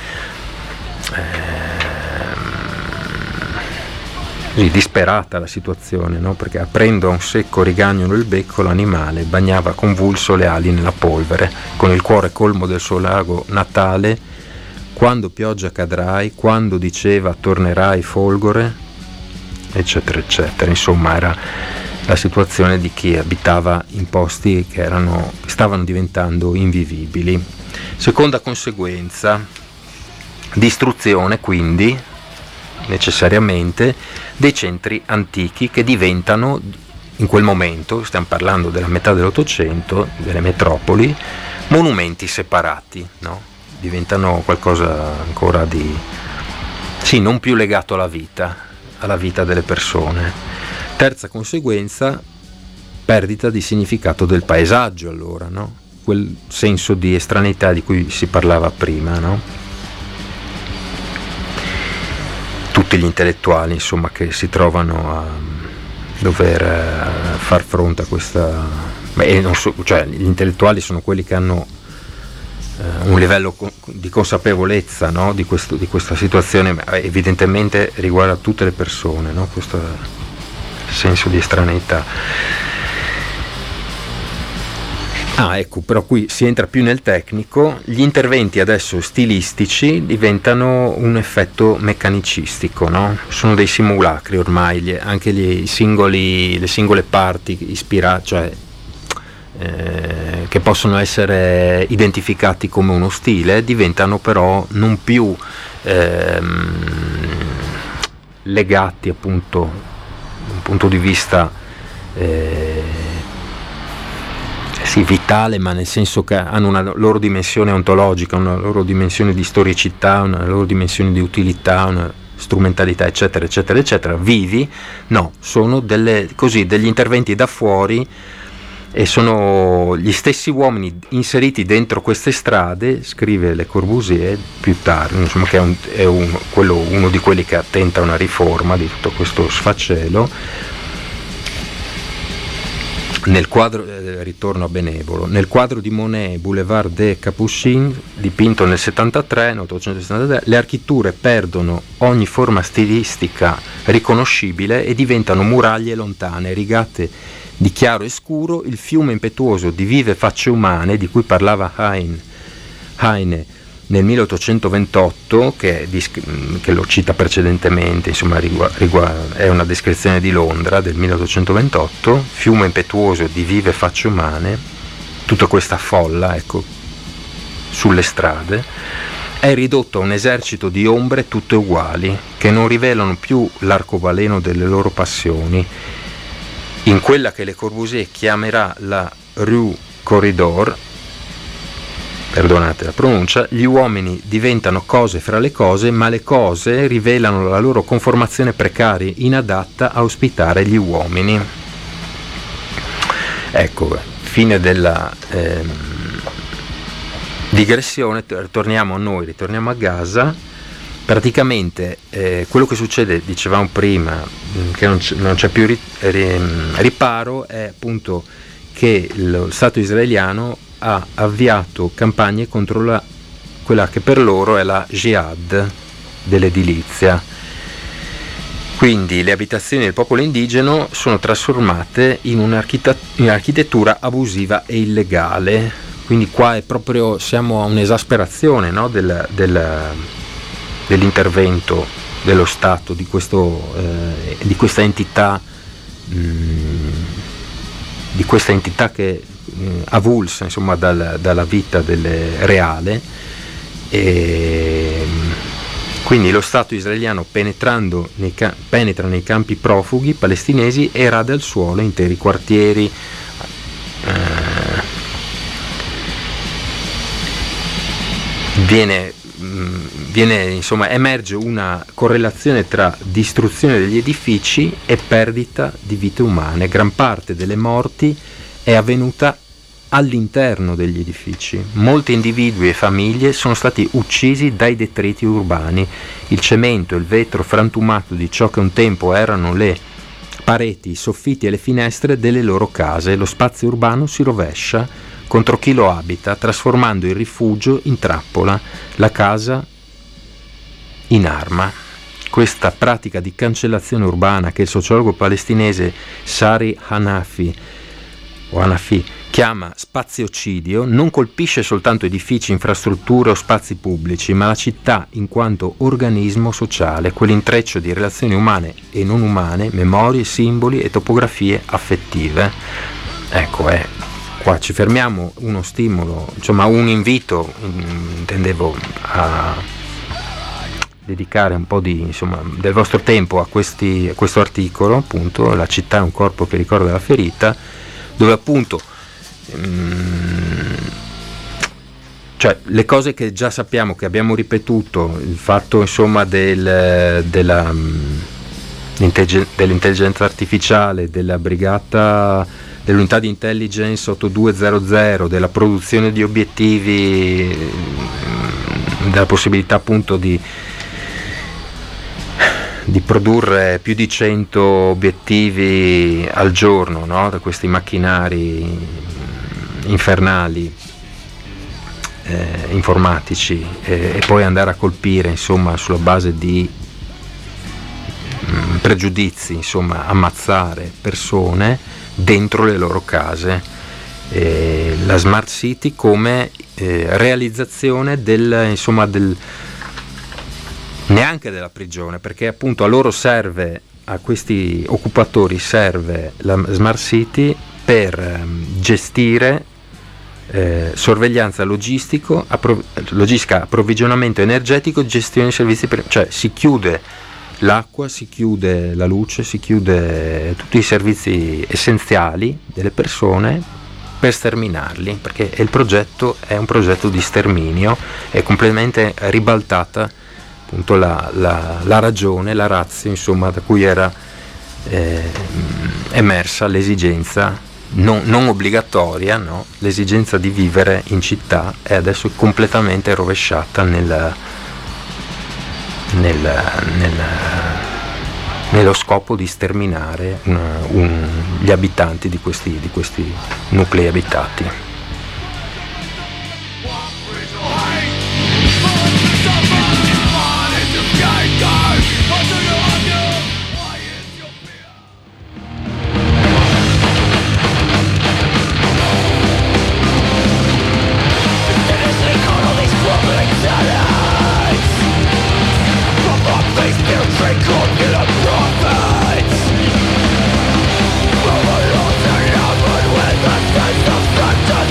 disperata la situazione, no? Perché aprendo a un secco rigagnolo il becco, l'animale bagnava convulso le ali nella polvere, con il cuore colmo del suo lago natale. Quando pioggia cadrai, quando diceva tornerai folgore, eccetera eccetera. Insomma, era la situazione di chi abitava in posti che stavano diventando invivibili. Seconda conseguenza, distruzione quindi necessariamente dei centri antichi, che diventano, in quel momento, stiamo parlando della metà dell'Ottocento, delle metropoli, monumenti separati, no? Diventano qualcosa ancora di, sì, non più legato alla vita delle persone. Terza conseguenza, perdita di significato del paesaggio, allora, no? Quel senso di estraneità di cui si parlava prima, no? Tutti gli intellettuali, insomma, che si trovano a dover far fronte a questa, cioè gli intellettuali sono quelli che hanno un livello di consapevolezza, no? di questa situazione, evidentemente riguarda tutte le persone, no? Questo senso di estraneità. Ecco, però qui si entra più nel tecnico. Gli interventi adesso stilistici diventano un effetto meccanicistico, no? Sono dei simulacri ormai, anche le singole parti ispirate, cioè che possono essere identificati come uno stile, diventano però non più legati, appunto, da un punto di vista sì, vitale, ma nel senso che hanno una loro dimensione ontologica, una loro dimensione di storicità, una loro dimensione di utilità, una strumentalità, eccetera eccetera eccetera, vivi. No, sono degli interventi da fuori, e sono gli stessi uomini inseriti dentro queste strade, scrive Le Corbusier più tardi, insomma, che è uno di quelli che attenta a una riforma di tutto questo sfacelo. Nel quadro, ritorno a Benevolo, nel quadro di Monet, Boulevard des Capucines, dipinto nel 873, le architetture perdono ogni forma stilistica riconoscibile e diventano muraglie lontane, rigate di chiaro e scuro. Il fiume impetuoso di vive facce umane, di cui parlava Heine nel 1828, che lo cita precedentemente, insomma, è una descrizione di Londra del 1828, fiume impetuoso di vive facce umane, tutta questa folla, ecco, sulle strade, è ridotto a un esercito di ombre tutte uguali, che non rivelano più l'arcobaleno delle loro passioni, in quella che Le Corbusier chiamerà la Rue Corridor, perdonate la pronuncia, gli uomini diventano cose fra le cose, ma le cose rivelano la loro conformazione precaria, inadatta a ospitare gli uomini. Ecco, fine della digressione, ritorniamo a noi, ritorniamo a Gaza. Praticamente quello che succede, dicevamo prima, che non c'è più riparo, è appunto che lo Stato israeliano ha avviato campagne contro quella che per loro è la jihad dell'edilizia. Quindi le abitazioni del popolo indigeno sono trasformate in un'architettura abusiva e illegale. Quindi qua è proprio, siamo a un'esasperazione, no, dell'intervento dello Stato, di questa entità che avulsa, insomma, dalla vita reale. E quindi lo Stato israeliano penetra nei campi profughi palestinesi e rada al suolo interi quartieri. Emerge una correlazione tra distruzione degli edifici e perdita di vite umane. Gran parte delle morti è avvenuta all'interno degli edifici. Molti individui e famiglie sono stati uccisi dai detriti urbani. Il cemento e il vetro frantumato di ciò che un tempo erano le pareti, i soffitti e le finestre delle loro case. Lo spazio urbano si rovescia contro chi lo abita, trasformando il rifugio in trappola, la casa in arma. Questa pratica di cancellazione urbana, che il sociologo palestinese Sari Hanafi chiama spaziocidio, non colpisce soltanto edifici, infrastrutture o spazi pubblici, ma la città in quanto organismo sociale, quell'intreccio di relazioni umane e non umane, memorie, simboli e topografie affettive. Ecco, qua ci fermiamo, uno stimolo, insomma un invito, intendevo, a dedicare un po' del vostro tempo a questo articolo, appunto, La città è un corpo che ricorda la ferita, dove appunto cioè le cose che già sappiamo, che abbiamo ripetuto, il fatto, insomma, dell'intelligenza artificiale, della brigata, dell'unità di intelligence 8200, della produzione di obiettivi, della possibilità appunto di produrre più di 100 obiettivi al giorno, no? Da questi macchinari infernali informatici, e poi andare a colpire, insomma, sulla base di pregiudizi, insomma, ammazzare persone dentro le loro case. La Smart City come realizzazione neanche della prigione, perché appunto a loro serve, a questi occupatori serve la Smart City per gestire sorveglianza logistica, approvvigionamento energetico, gestione dei servizi, cioè si chiude l'acqua, si chiude la luce, si chiude tutti i servizi essenziali delle persone per sterminarli, perché il progetto è un progetto di sterminio. È completamente ribaltata appunto la ragione, la ratio, insomma, da cui era emersa l'esigenza non obbligatoria, no? L'esigenza di vivere in città è adesso completamente rovesciata nello scopo di sterminare gli abitanti di questi nuclei abitati. With a sense of fragility.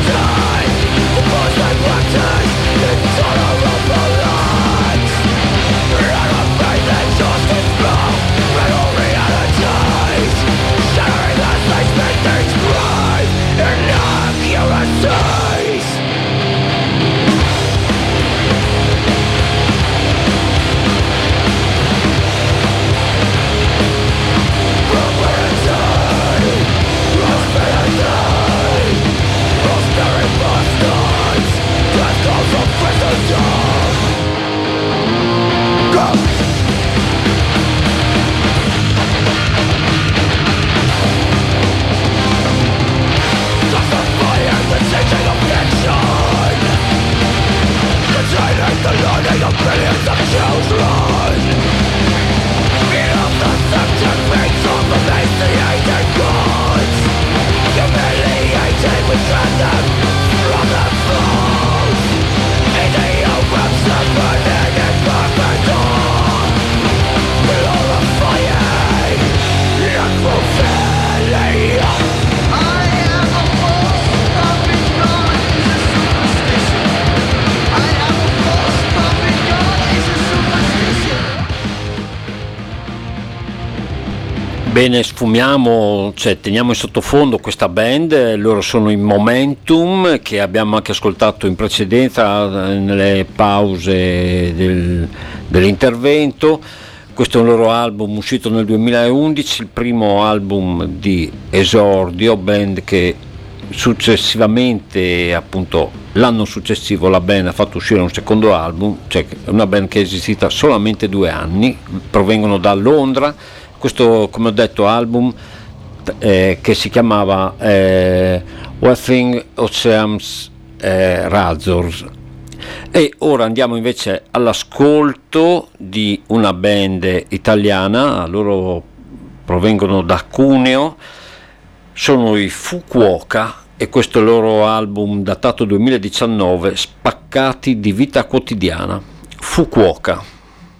Bene, sfumiamo, cioè teniamo in sottofondo questa band, loro sono in Momentum, che abbiamo anche ascoltato in precedenza nelle pause dell'intervento. Questo è un loro album uscito nel 2011, il primo album di esordio, band che successivamente, appunto l'anno successivo, la band ha fatto uscire un secondo album, cioè una band che è esistita solamente 2 anni, provengono da Londra. Questo, come ho detto, album che si chiamava Weathering Oceans Razors. E ora andiamo invece all'ascolto di una band italiana, loro provengono da Cuneo, sono i Fukuoka, e questo è il loro album datato 2019, Spaccati di vita quotidiana. Fukuoka.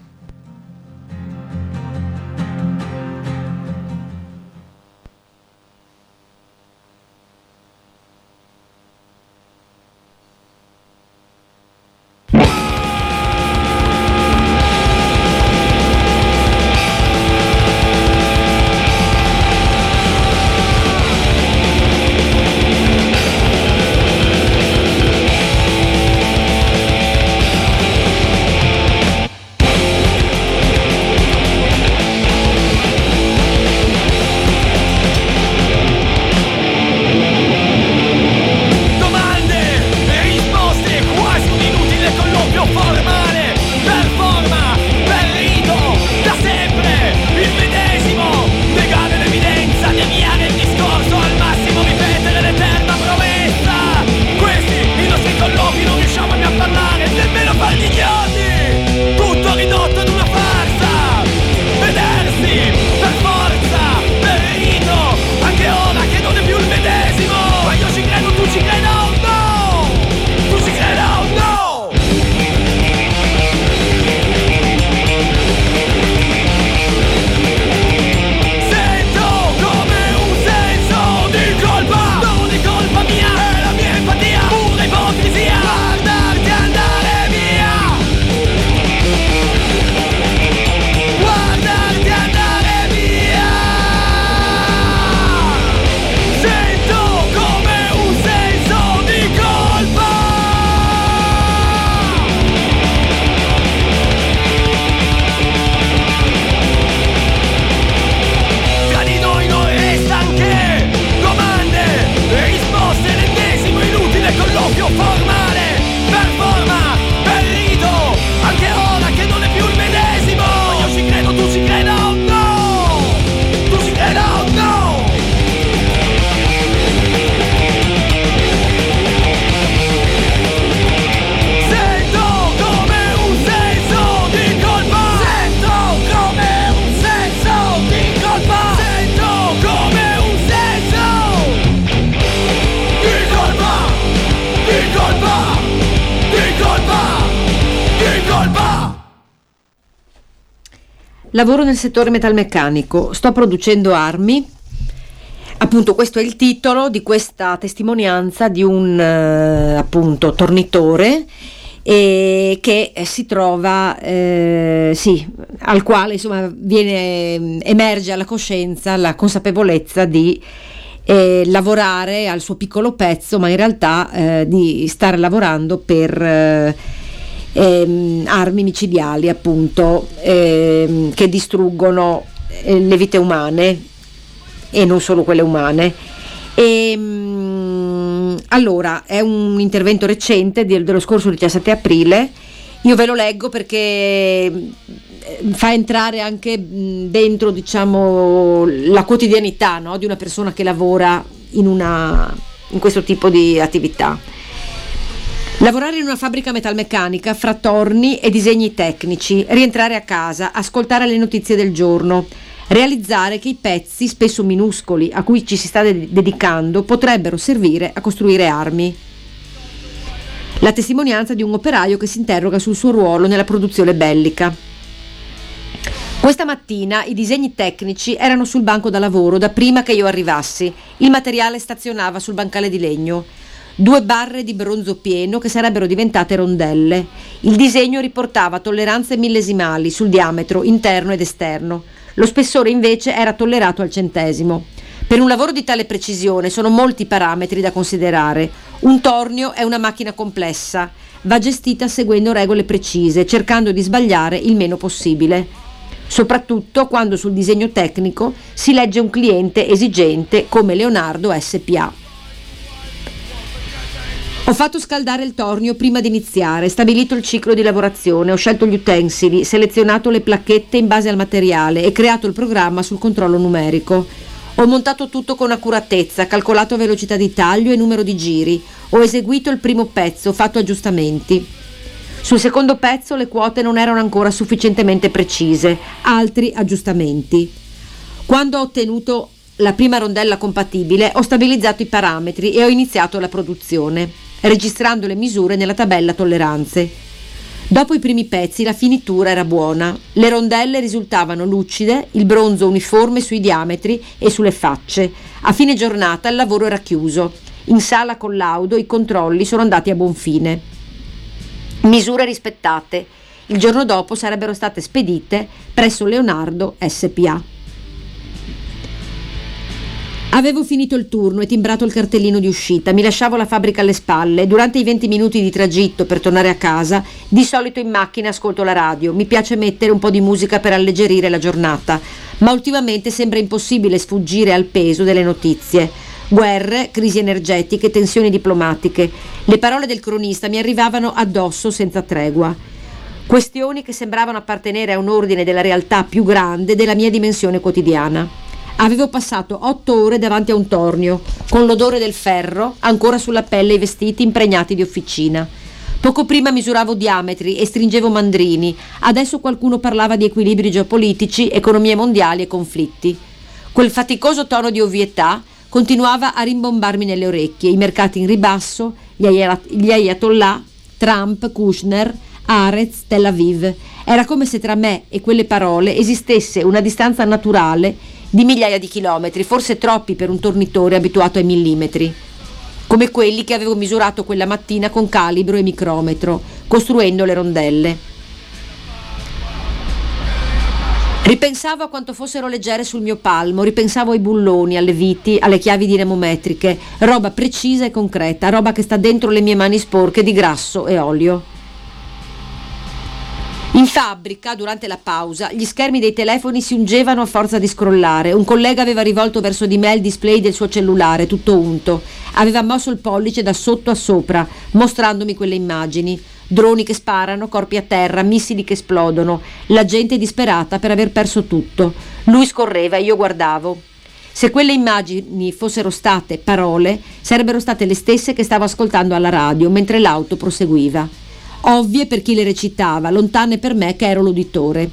Lavoro nel settore metalmeccanico, sto producendo armi. Appunto, questo è il titolo di questa testimonianza di un appunto tornitore che si trova al quale insomma emerge alla coscienza la consapevolezza di lavorare al suo piccolo pezzo, ma in realtà di stare lavorando per armi micidiali, appunto, che distruggono le vite umane e non solo quelle umane. Allora, è un intervento recente dello scorso 17 aprile. Io ve lo leggo perché fa entrare anche dentro, diciamo, la quotidianità, no? Di una persona che lavora in questo tipo di attività. Lavorare in una fabbrica metalmeccanica fra torni e disegni tecnici, rientrare a casa, ascoltare le notizie del giorno, realizzare che i pezzi, spesso minuscoli, a cui ci si sta dedicando, potrebbero servire a costruire armi. La testimonianza di un operaio che si interroga sul suo ruolo nella produzione bellica. Questa mattina i disegni tecnici erano sul banco da lavoro da prima che io arrivassi. Il materiale stazionava sul bancale di legno. 2 barre di bronzo pieno che sarebbero diventate rondelle. Il disegno riportava tolleranze millesimali sul diametro interno ed esterno. Lo spessore invece era tollerato al centesimo. Per un lavoro di tale precisione sono molti parametri da considerare. Un tornio è una macchina complessa, va gestita seguendo regole precise, cercando di sbagliare il meno possibile, soprattutto quando sul disegno tecnico si legge un cliente esigente come Leonardo SpA. Ho fatto scaldare il tornio prima di iniziare, stabilito il ciclo di lavorazione, ho scelto gli utensili, selezionato le placchette in base al materiale e creato il programma sul controllo numerico. Ho montato tutto con accuratezza, calcolato velocità di taglio e numero di giri. Ho eseguito il primo pezzo, fatto aggiustamenti. Sul secondo pezzo le quote non erano ancora sufficientemente precise, altri aggiustamenti. Quando ho ottenuto la prima rondella compatibile, ho stabilizzato i parametri e ho iniziato la produzione, registrando le misure nella tabella tolleranze. Dopo i primi pezzi la finitura era buona, le rondelle risultavano lucide, il bronzo uniforme sui diametri e sulle facce. A fine giornata il lavoro era chiuso. In sala collaudo i controlli sono andati a buon fine. Misure rispettate. Il giorno dopo sarebbero state spedite presso Leonardo SpA. Avevo finito il turno e timbrato il cartellino di uscita, mi lasciavo la fabbrica alle spalle. Durante i 20 minuti di tragitto per tornare a casa, di solito in macchina ascolto la radio, mi piace mettere un po' di musica per alleggerire la giornata, ma ultimamente sembra impossibile sfuggire al peso delle notizie. Guerre, crisi energetiche, tensioni diplomatiche. Le parole del cronista mi arrivavano addosso senza tregua. Questioni che sembravano appartenere a un ordine della realtà più grande della mia dimensione quotidiana. Avevo passato 8 ore davanti a un tornio, con l'odore del ferro ancora sulla pelle e i vestiti impregnati di officina. Poco prima misuravo diametri e stringevo mandrini, adesso qualcuno parlava di equilibri geopolitici, economie mondiali e conflitti. Quel faticoso tono di ovvietà continuava a rimbombarmi nelle orecchie, i mercati in ribasso, gli ayatollah, Trump, Kushner, Haaretz, Tel Aviv. Era come se tra me e quelle parole esistesse una distanza naturale di migliaia di chilometri, forse troppi per un tornitore abituato ai millimetri, come quelli che avevo misurato quella mattina con calibro e micrometro, costruendo le rondelle. Ripensavo a quanto fossero leggere sul mio palmo, ripensavo ai bulloni, alle viti, alle chiavi dinamometriche, roba precisa e concreta, roba che sta dentro le mie mani sporche di grasso e olio. In fabbrica, durante la pausa, gli schermi dei telefoni si ungevano a forza di scrollare. Un collega aveva rivolto verso di me il display del suo cellulare, tutto unto. Aveva mosso il pollice da sotto a sopra, mostrandomi quelle immagini. Droni che sparano, corpi a terra, missili che esplodono. La gente disperata per aver perso tutto. Lui scorreva e io guardavo. Se quelle immagini fossero state parole, sarebbero state le stesse che stavo ascoltando alla radio mentre l'auto proseguiva. Ovvie per chi le recitava, lontane per me che ero l'uditore.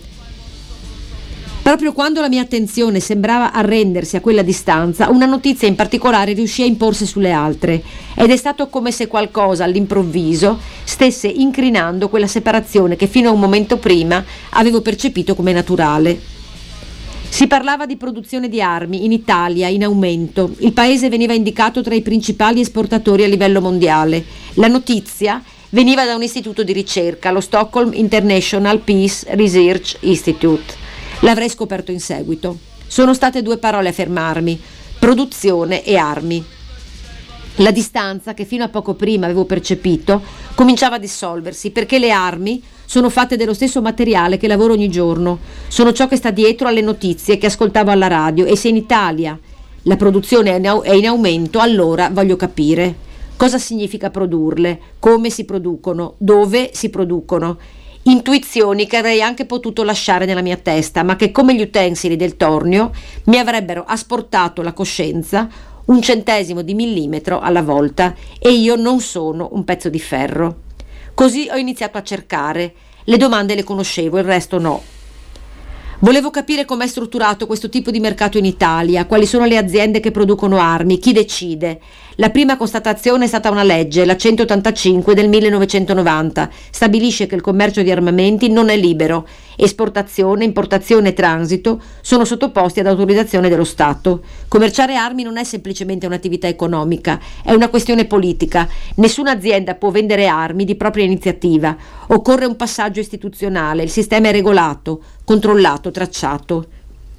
Proprio quando la mia attenzione sembrava arrendersi a quella distanza, una notizia in particolare riuscì a imporsi sulle altre, ed è stato come se qualcosa all'improvviso stesse incrinando quella separazione che fino a un momento prima avevo percepito come naturale. Si parlava di produzione di armi in Italia in aumento. Il paese veniva indicato tra i principali esportatori a livello mondiale. La notizia veniva da un istituto di ricerca, lo Stockholm International Peace Research Institute. L'avrei scoperto in seguito. Sono state 2 parole a fermarmi: produzione e armi. La distanza che fino a poco prima avevo percepito cominciava a dissolversi, perché le armi sono fatte dello stesso materiale che lavoro ogni giorno. Sono ciò che sta dietro alle notizie che ascoltavo alla radio, e se in Italia la produzione è in aumento, allora voglio capire cosa significa produrle, come si producono, dove si producono. Intuizioni che avrei anche potuto lasciare nella mia testa, ma che, come gli utensili del tornio, mi avrebbero asportato la coscienza 1 centesimo di millimetro alla volta, e io non sono un pezzo di ferro. Così ho iniziato a cercare. Le domande le conoscevo, il resto no. Volevo capire com'è strutturato questo tipo di mercato in Italia, quali sono le aziende che producono armi, chi decide. La prima constatazione è stata una legge, la 185 del 1990, stabilisce che il commercio di armamenti non è libero. Esportazione, importazione e transito sono sottoposti ad autorizzazione dello Stato. Commerciare armi non è semplicemente un'attività economica, è una questione politica. Nessuna azienda può vendere armi di propria iniziativa. Occorre un passaggio istituzionale, il sistema è regolato, controllato, tracciato.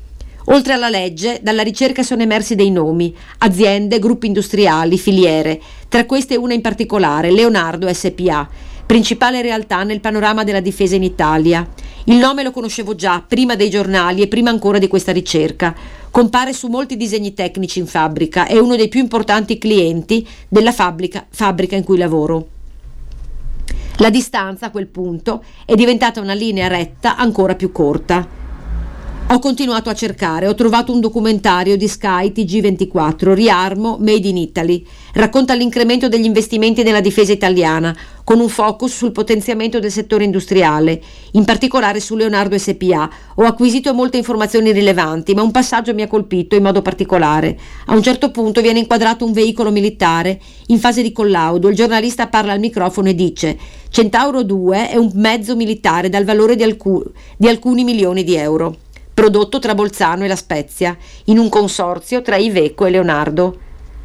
Oltre alla legge, dalla ricerca sono emersi dei nomi: aziende, gruppi industriali, filiere. Tra queste una in particolare, Leonardo SpA, principale realtà nel panorama della difesa in Italia. Il nome lo conoscevo già, prima dei giornali e prima ancora di questa ricerca. Compare su molti disegni tecnici in fabbrica, è uno dei più importanti clienti della fabbrica in cui lavoro. La distanza a quel punto è diventata una linea retta ancora più corta. Ho continuato a cercare, ho trovato un documentario di Sky TG24, Riarmo Made in Italy. Racconta l'incremento degli investimenti nella difesa italiana, con un focus sul potenziamento del settore industriale, in particolare su Leonardo SpA. Ho acquisito molte informazioni rilevanti, ma un passaggio mi ha colpito in modo particolare. A un certo punto viene inquadrato un veicolo militare in fase di collaudo. Il giornalista parla al microfono e dice: Centauro 2 è un mezzo militare dal valore di alcuni milioni di euro, prodotto tra Bolzano e La Spezia, in un consorzio tra Iveco e Leonardo.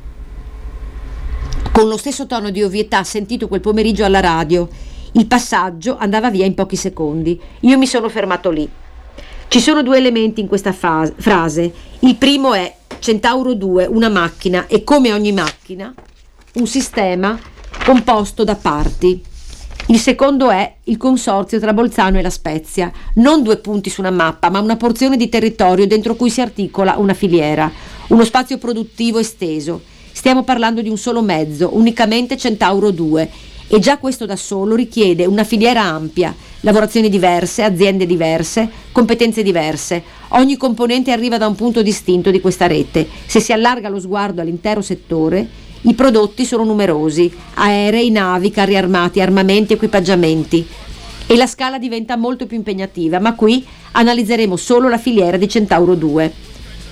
Con lo stesso tono di ovvietà sentito quel pomeriggio alla radio, il passaggio andava via in pochi secondi. Io mi sono fermato lì. Ci sono due elementi in questa frase. Il primo è: Centauro 2, una macchina, e come ogni macchina, un sistema composto da parti. Il secondo è il consorzio tra Bolzano e La Spezia, non due punti su una mappa, ma una porzione di territorio dentro cui si articola una filiera, uno spazio produttivo esteso. Stiamo parlando di un solo mezzo, unicamente Centauro 2, e già questo da solo richiede una filiera ampia, lavorazioni diverse, aziende diverse, competenze diverse. Ogni componente arriva da un punto distinto di questa rete. Se si allarga lo sguardo all'intero settore, i prodotti sono numerosi: aerei, navi, carri armati, armamenti, equipaggiamenti. E la scala diventa molto più impegnativa, ma qui analizzeremo solo la filiera di Centauro 2.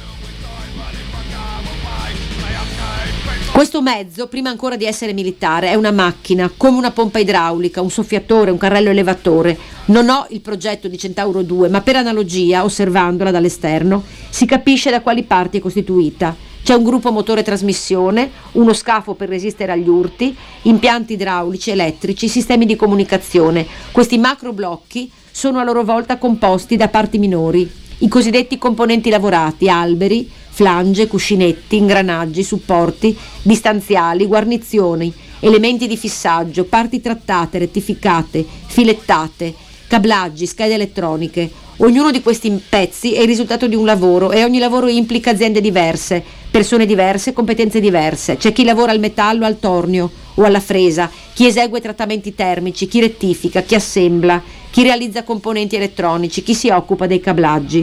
Questo mezzo, prima ancora di essere militare, è una macchina, come una pompa idraulica, un soffiatore, un carrello elevatore. Non ho il progetto di Centauro 2, ma per analogia, osservandola dall'esterno, si capisce da quali parti è costituita. C'è un gruppo motore trasmissione, uno scafo per resistere agli urti, impianti idraulici, elettrici, sistemi di comunicazione. Questi macro blocchi sono a loro volta composti da parti minori, i cosiddetti componenti lavorati: alberi, flange, cuscinetti, ingranaggi, supporti, distanziali, guarnizioni, elementi di fissaggio, parti trattate, rettificate, filettate, cablaggi, schede elettroniche. Ognuno di questi pezzi è il risultato di un lavoro, e ogni lavoro implica aziende diverse, persone diverse, competenze diverse. C'è chi lavora al metallo, al tornio o alla fresa, chi esegue trattamenti termici, chi rettifica, chi assembla, chi realizza componenti elettronici, chi si occupa dei cablaggi.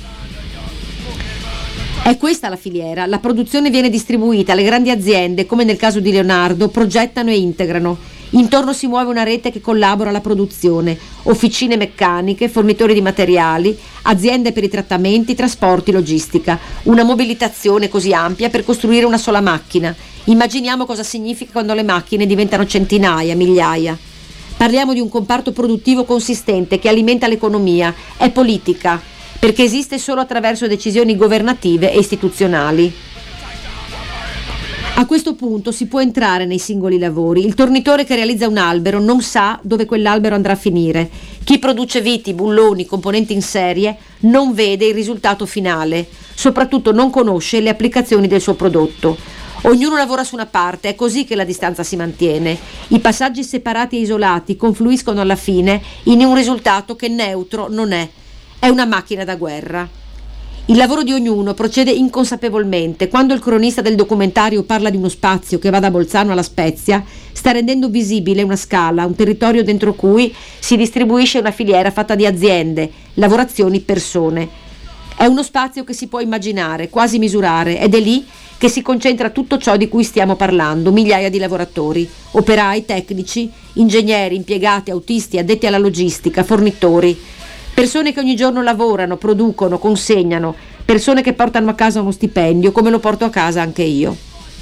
È questa la filiera. La produzione viene distribuita, le grandi aziende, come nel caso di Leonardo, progettano e integrano. Intorno si muove una rete che collabora alla produzione: officine meccaniche, fornitori di materiali, aziende per i trattamenti, trasporti, logistica. Una mobilitazione così ampia per costruire una sola macchina. Immaginiamo cosa significa quando le macchine diventano centinaia, migliaia. Parliamo di un comparto produttivo consistente che alimenta l'economia, è politica, perché esiste solo attraverso decisioni governative e istituzionali. A questo punto si può entrare nei singoli lavori. Il tornitore che realizza un albero non sa dove quell'albero andrà a finire. Chi produce viti, bulloni, componenti in serie non vede il risultato finale, soprattutto non conosce le applicazioni del suo prodotto. Ognuno lavora su una parte, è così che la distanza si mantiene. I passaggi separati e isolati confluiscono alla fine in un risultato che neutro non è. È una macchina da guerra. Il lavoro di ognuno procede inconsapevolmente. Quando il cronista del documentario parla di uno spazio che va da Bolzano alla Spezia, sta rendendo visibile una scala, un territorio dentro cui si distribuisce una filiera fatta di aziende, lavorazioni, persone. È uno spazio che si può immaginare, quasi misurare, ed è lì che si concentra tutto ciò di cui stiamo parlando: migliaia di lavoratori, operai, tecnici, ingegneri, impiegati, autisti, addetti alla logistica, fornitori. Persone che ogni giorno lavorano, producono, consegnano, persone che portano a casa uno stipendio, come lo porto a casa anche io.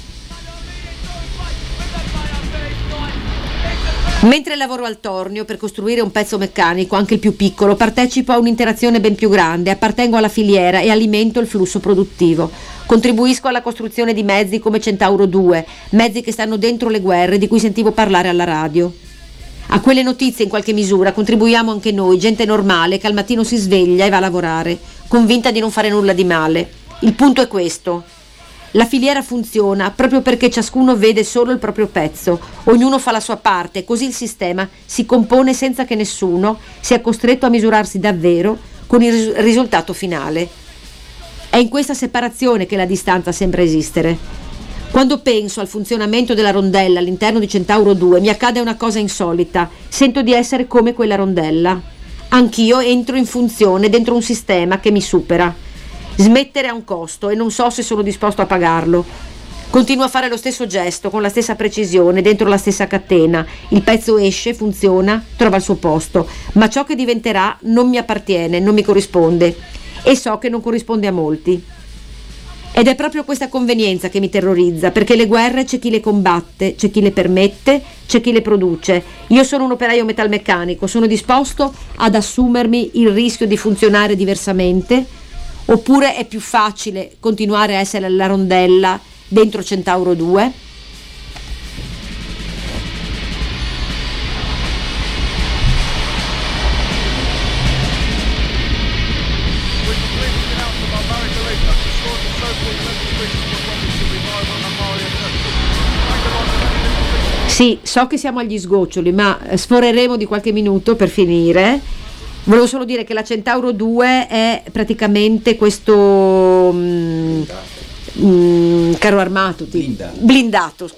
Mentre lavoro al tornio per costruire un pezzo meccanico, anche il più piccolo, partecipo a un'interazione ben più grande, appartengo alla filiera e alimento il flusso produttivo. Contribuisco alla costruzione di mezzi come Centauro 2, mezzi che stanno dentro le guerre di cui sentivo parlare alla radio. A quelle notizie in qualche misura contribuiamo anche noi, gente normale che al mattino si sveglia e va a lavorare, convinta di non fare nulla di male. Il punto è questo: la filiera funziona proprio perché ciascuno vede solo il proprio pezzo, ognuno fa la sua parte, così il sistema si compone senza che nessuno sia costretto a misurarsi davvero con il risultato finale. È in questa separazione che la distanza sembra esistere. Quando penso al funzionamento della rondella all'interno di Centauro 2 mi accade una cosa insolita, sento di essere come quella rondella. Anch'io entro in funzione dentro un sistema che mi supera. Smettere ha un costo e non so se sono disposto a pagarlo. Continuo a fare lo stesso gesto con la stessa precisione dentro la stessa catena. Il pezzo esce, funziona, trova il suo posto, ma ciò che diventerà non mi appartiene, non mi corrisponde e so che non corrisponde a molti. Ed è proprio questa convenienza che mi terrorizza, perché le guerre c'è chi le combatte, c'è chi le permette, c'è chi le produce. Io sono un operaio metalmeccanico, sono disposto ad assumermi il rischio di funzionare diversamente, oppure è più facile continuare a essere la rondella dentro Centauro 2? Sì, so che siamo agli sgoccioli, ma sforeremo di qualche minuto per finire. Volevo solo dire che la Centauro 2 è praticamente questo carro armato, blindato,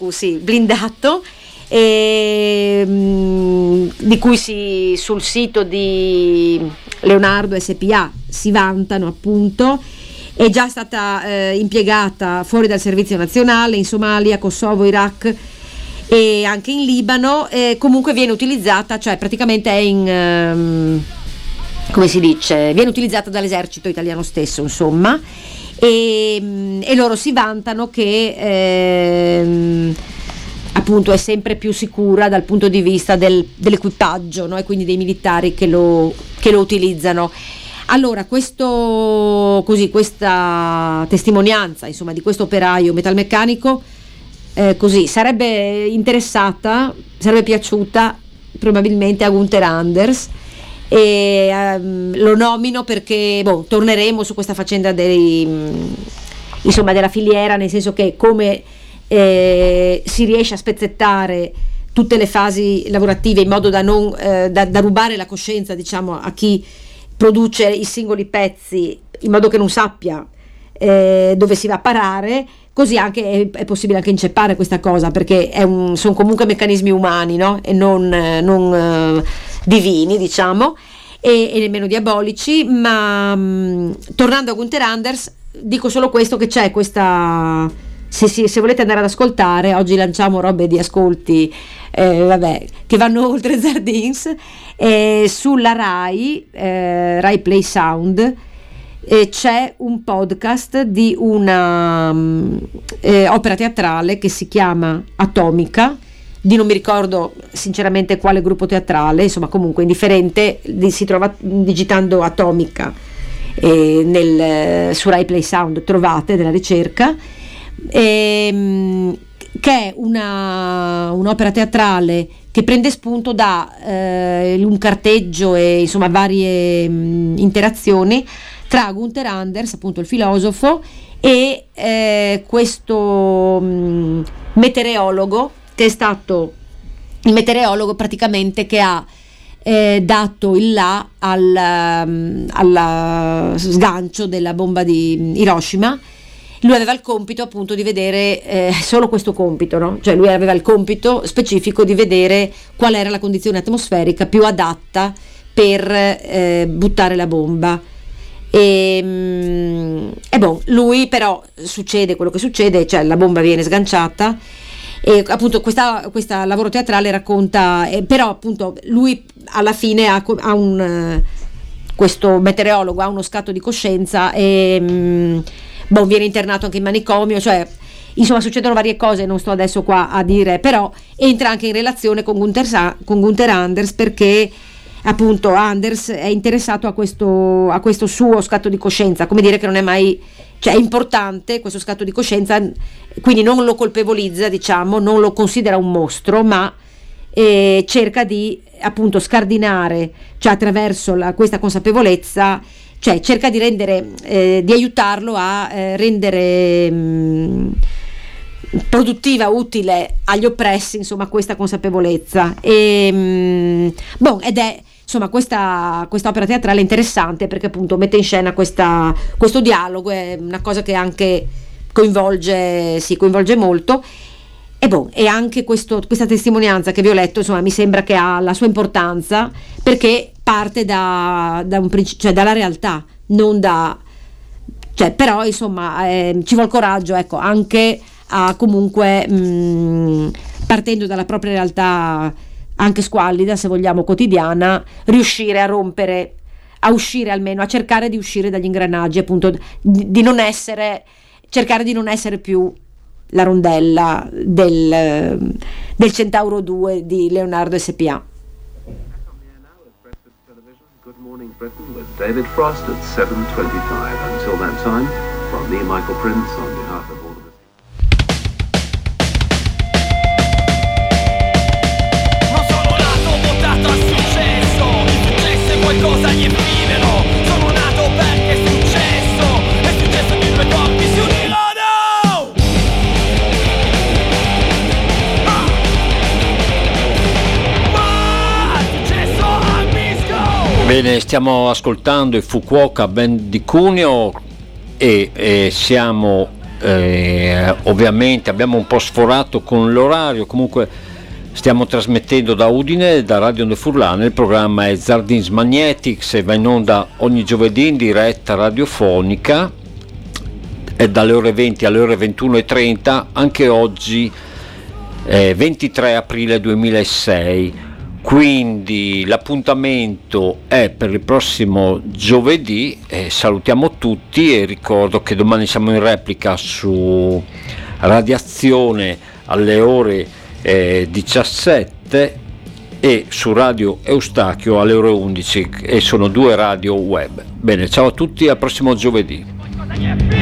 e, di cui sul sito di Leonardo SPA si vantano, appunto. È già stata impiegata fuori dal servizio nazionale in Somalia, Kosovo, Iraq e anche in Libano. Comunque viene utilizzata, cioè praticamente è in come si dice, viene utilizzata dall'esercito italiano stesso, insomma, e loro si vantano che appunto è sempre più sicura dal punto di vista dell'equipaggio, no? E quindi dei militari che lo utilizzano. Allora, questa testimonianza, insomma, di questo operaio metalmeccanico così sarebbe piaciuta probabilmente a Gunther Anders, e lo nomino perché torneremo su questa faccenda della filiera, nel senso che come si riesce a spezzettare tutte le fasi lavorative in modo da non da rubare la coscienza, diciamo, a chi produce i singoli pezzi, in modo che non sappia dove si va a parare. Così anche è possibile anche inceppare questa cosa, perché sono comunque meccanismi umani, no? E non divini, diciamo, e nemmeno diabolici. Ma tornando a Gunther Anders, dico solo questo, che c'è questa, se volete andare ad ascoltare, oggi lanciamo robe di ascolti che vanno oltre Zardins, sulla Rai Play Sound. C'è un podcast di una opera teatrale che si chiama Atomica, di non mi ricordo sinceramente quale gruppo teatrale, insomma, comunque indifferente, si trova digitando Atomica su Rai Play Sound, trovate della ricerca, che è un'opera teatrale che prende spunto da un carteggio e insomma varie interazioni tra Gunther Anders, appunto il filosofo, e questo meteorologo, che è stato il meteorologo praticamente che ha dato il là al sgancio della bomba di Hiroshima. Lui aveva il compito appunto di vedere solo questo compito, no? Cioè lui aveva il compito specifico di vedere qual era la condizione atmosferica più adatta per buttare la bomba. Lui però succede quello che succede, cioè la bomba viene sganciata, e appunto questa lavoro teatrale racconta, però appunto lui alla fine questo meteorologo ha uno scatto di coscienza e viene internato anche in manicomio, cioè insomma succedono varie cose, non sto adesso qua a dire, però entra anche in relazione con Gunther Anders, perché appunto Anders è interessato a questo suo scatto di coscienza, come dire che non è mai, cioè è importante questo scatto di coscienza, quindi non lo colpevolizza, diciamo, non lo considera un mostro, ma e cerca di appunto scardinare, cioè attraverso questa consapevolezza, cioè cerca di rendere, di aiutarlo a rendere produttiva, utile agli oppressi, insomma, questa consapevolezza. Ed è insomma questa opera teatrale interessante perché appunto mette in scena questo dialogo, è una cosa che anche coinvolge molto. E anche questa testimonianza che vi ho letto, insomma, mi sembra che ha la sua importanza perché parte da un principio, cioè dalla realtà, non da, cioè, però insomma ci vuole coraggio, ecco, anche a comunque partendo dalla propria realtà anche squallida, se vogliamo quotidiana, riuscire a rompere, a uscire almeno, a cercare di uscire dagli ingranaggi, appunto cercare di non essere più la rondella del Centauro 2 di Leonardo S.p.A. Good Morning Britain with David Frost at 7:25. Until that time, from me, Michael Prince, on behalf of all of us. Non sono nato votato al successo, il successo è qualcosa di effimero. Sono nato perché è successo che i due corpi si uniranno. Bene, stiamo ascoltando i Fukuoka Band di Cuneo e siamo ovviamente, abbiamo un po' sforato con l'orario, comunque stiamo trasmettendo da Udine, da Radio Onde Furlane. Il programma è Zardins Magnetics e va in onda ogni giovedì in diretta radiofonica dalle ore 20 alle ore 21:30, anche oggi 23 aprile 2006. Quindi l'appuntamento è per il prossimo giovedì, salutiamo tutti e ricordo che domani siamo in replica su Radiazione alle ore 17 e su Radio Eustachio alle ore 11 e sono 2 radio web. Bene, ciao a tutti, al prossimo giovedì.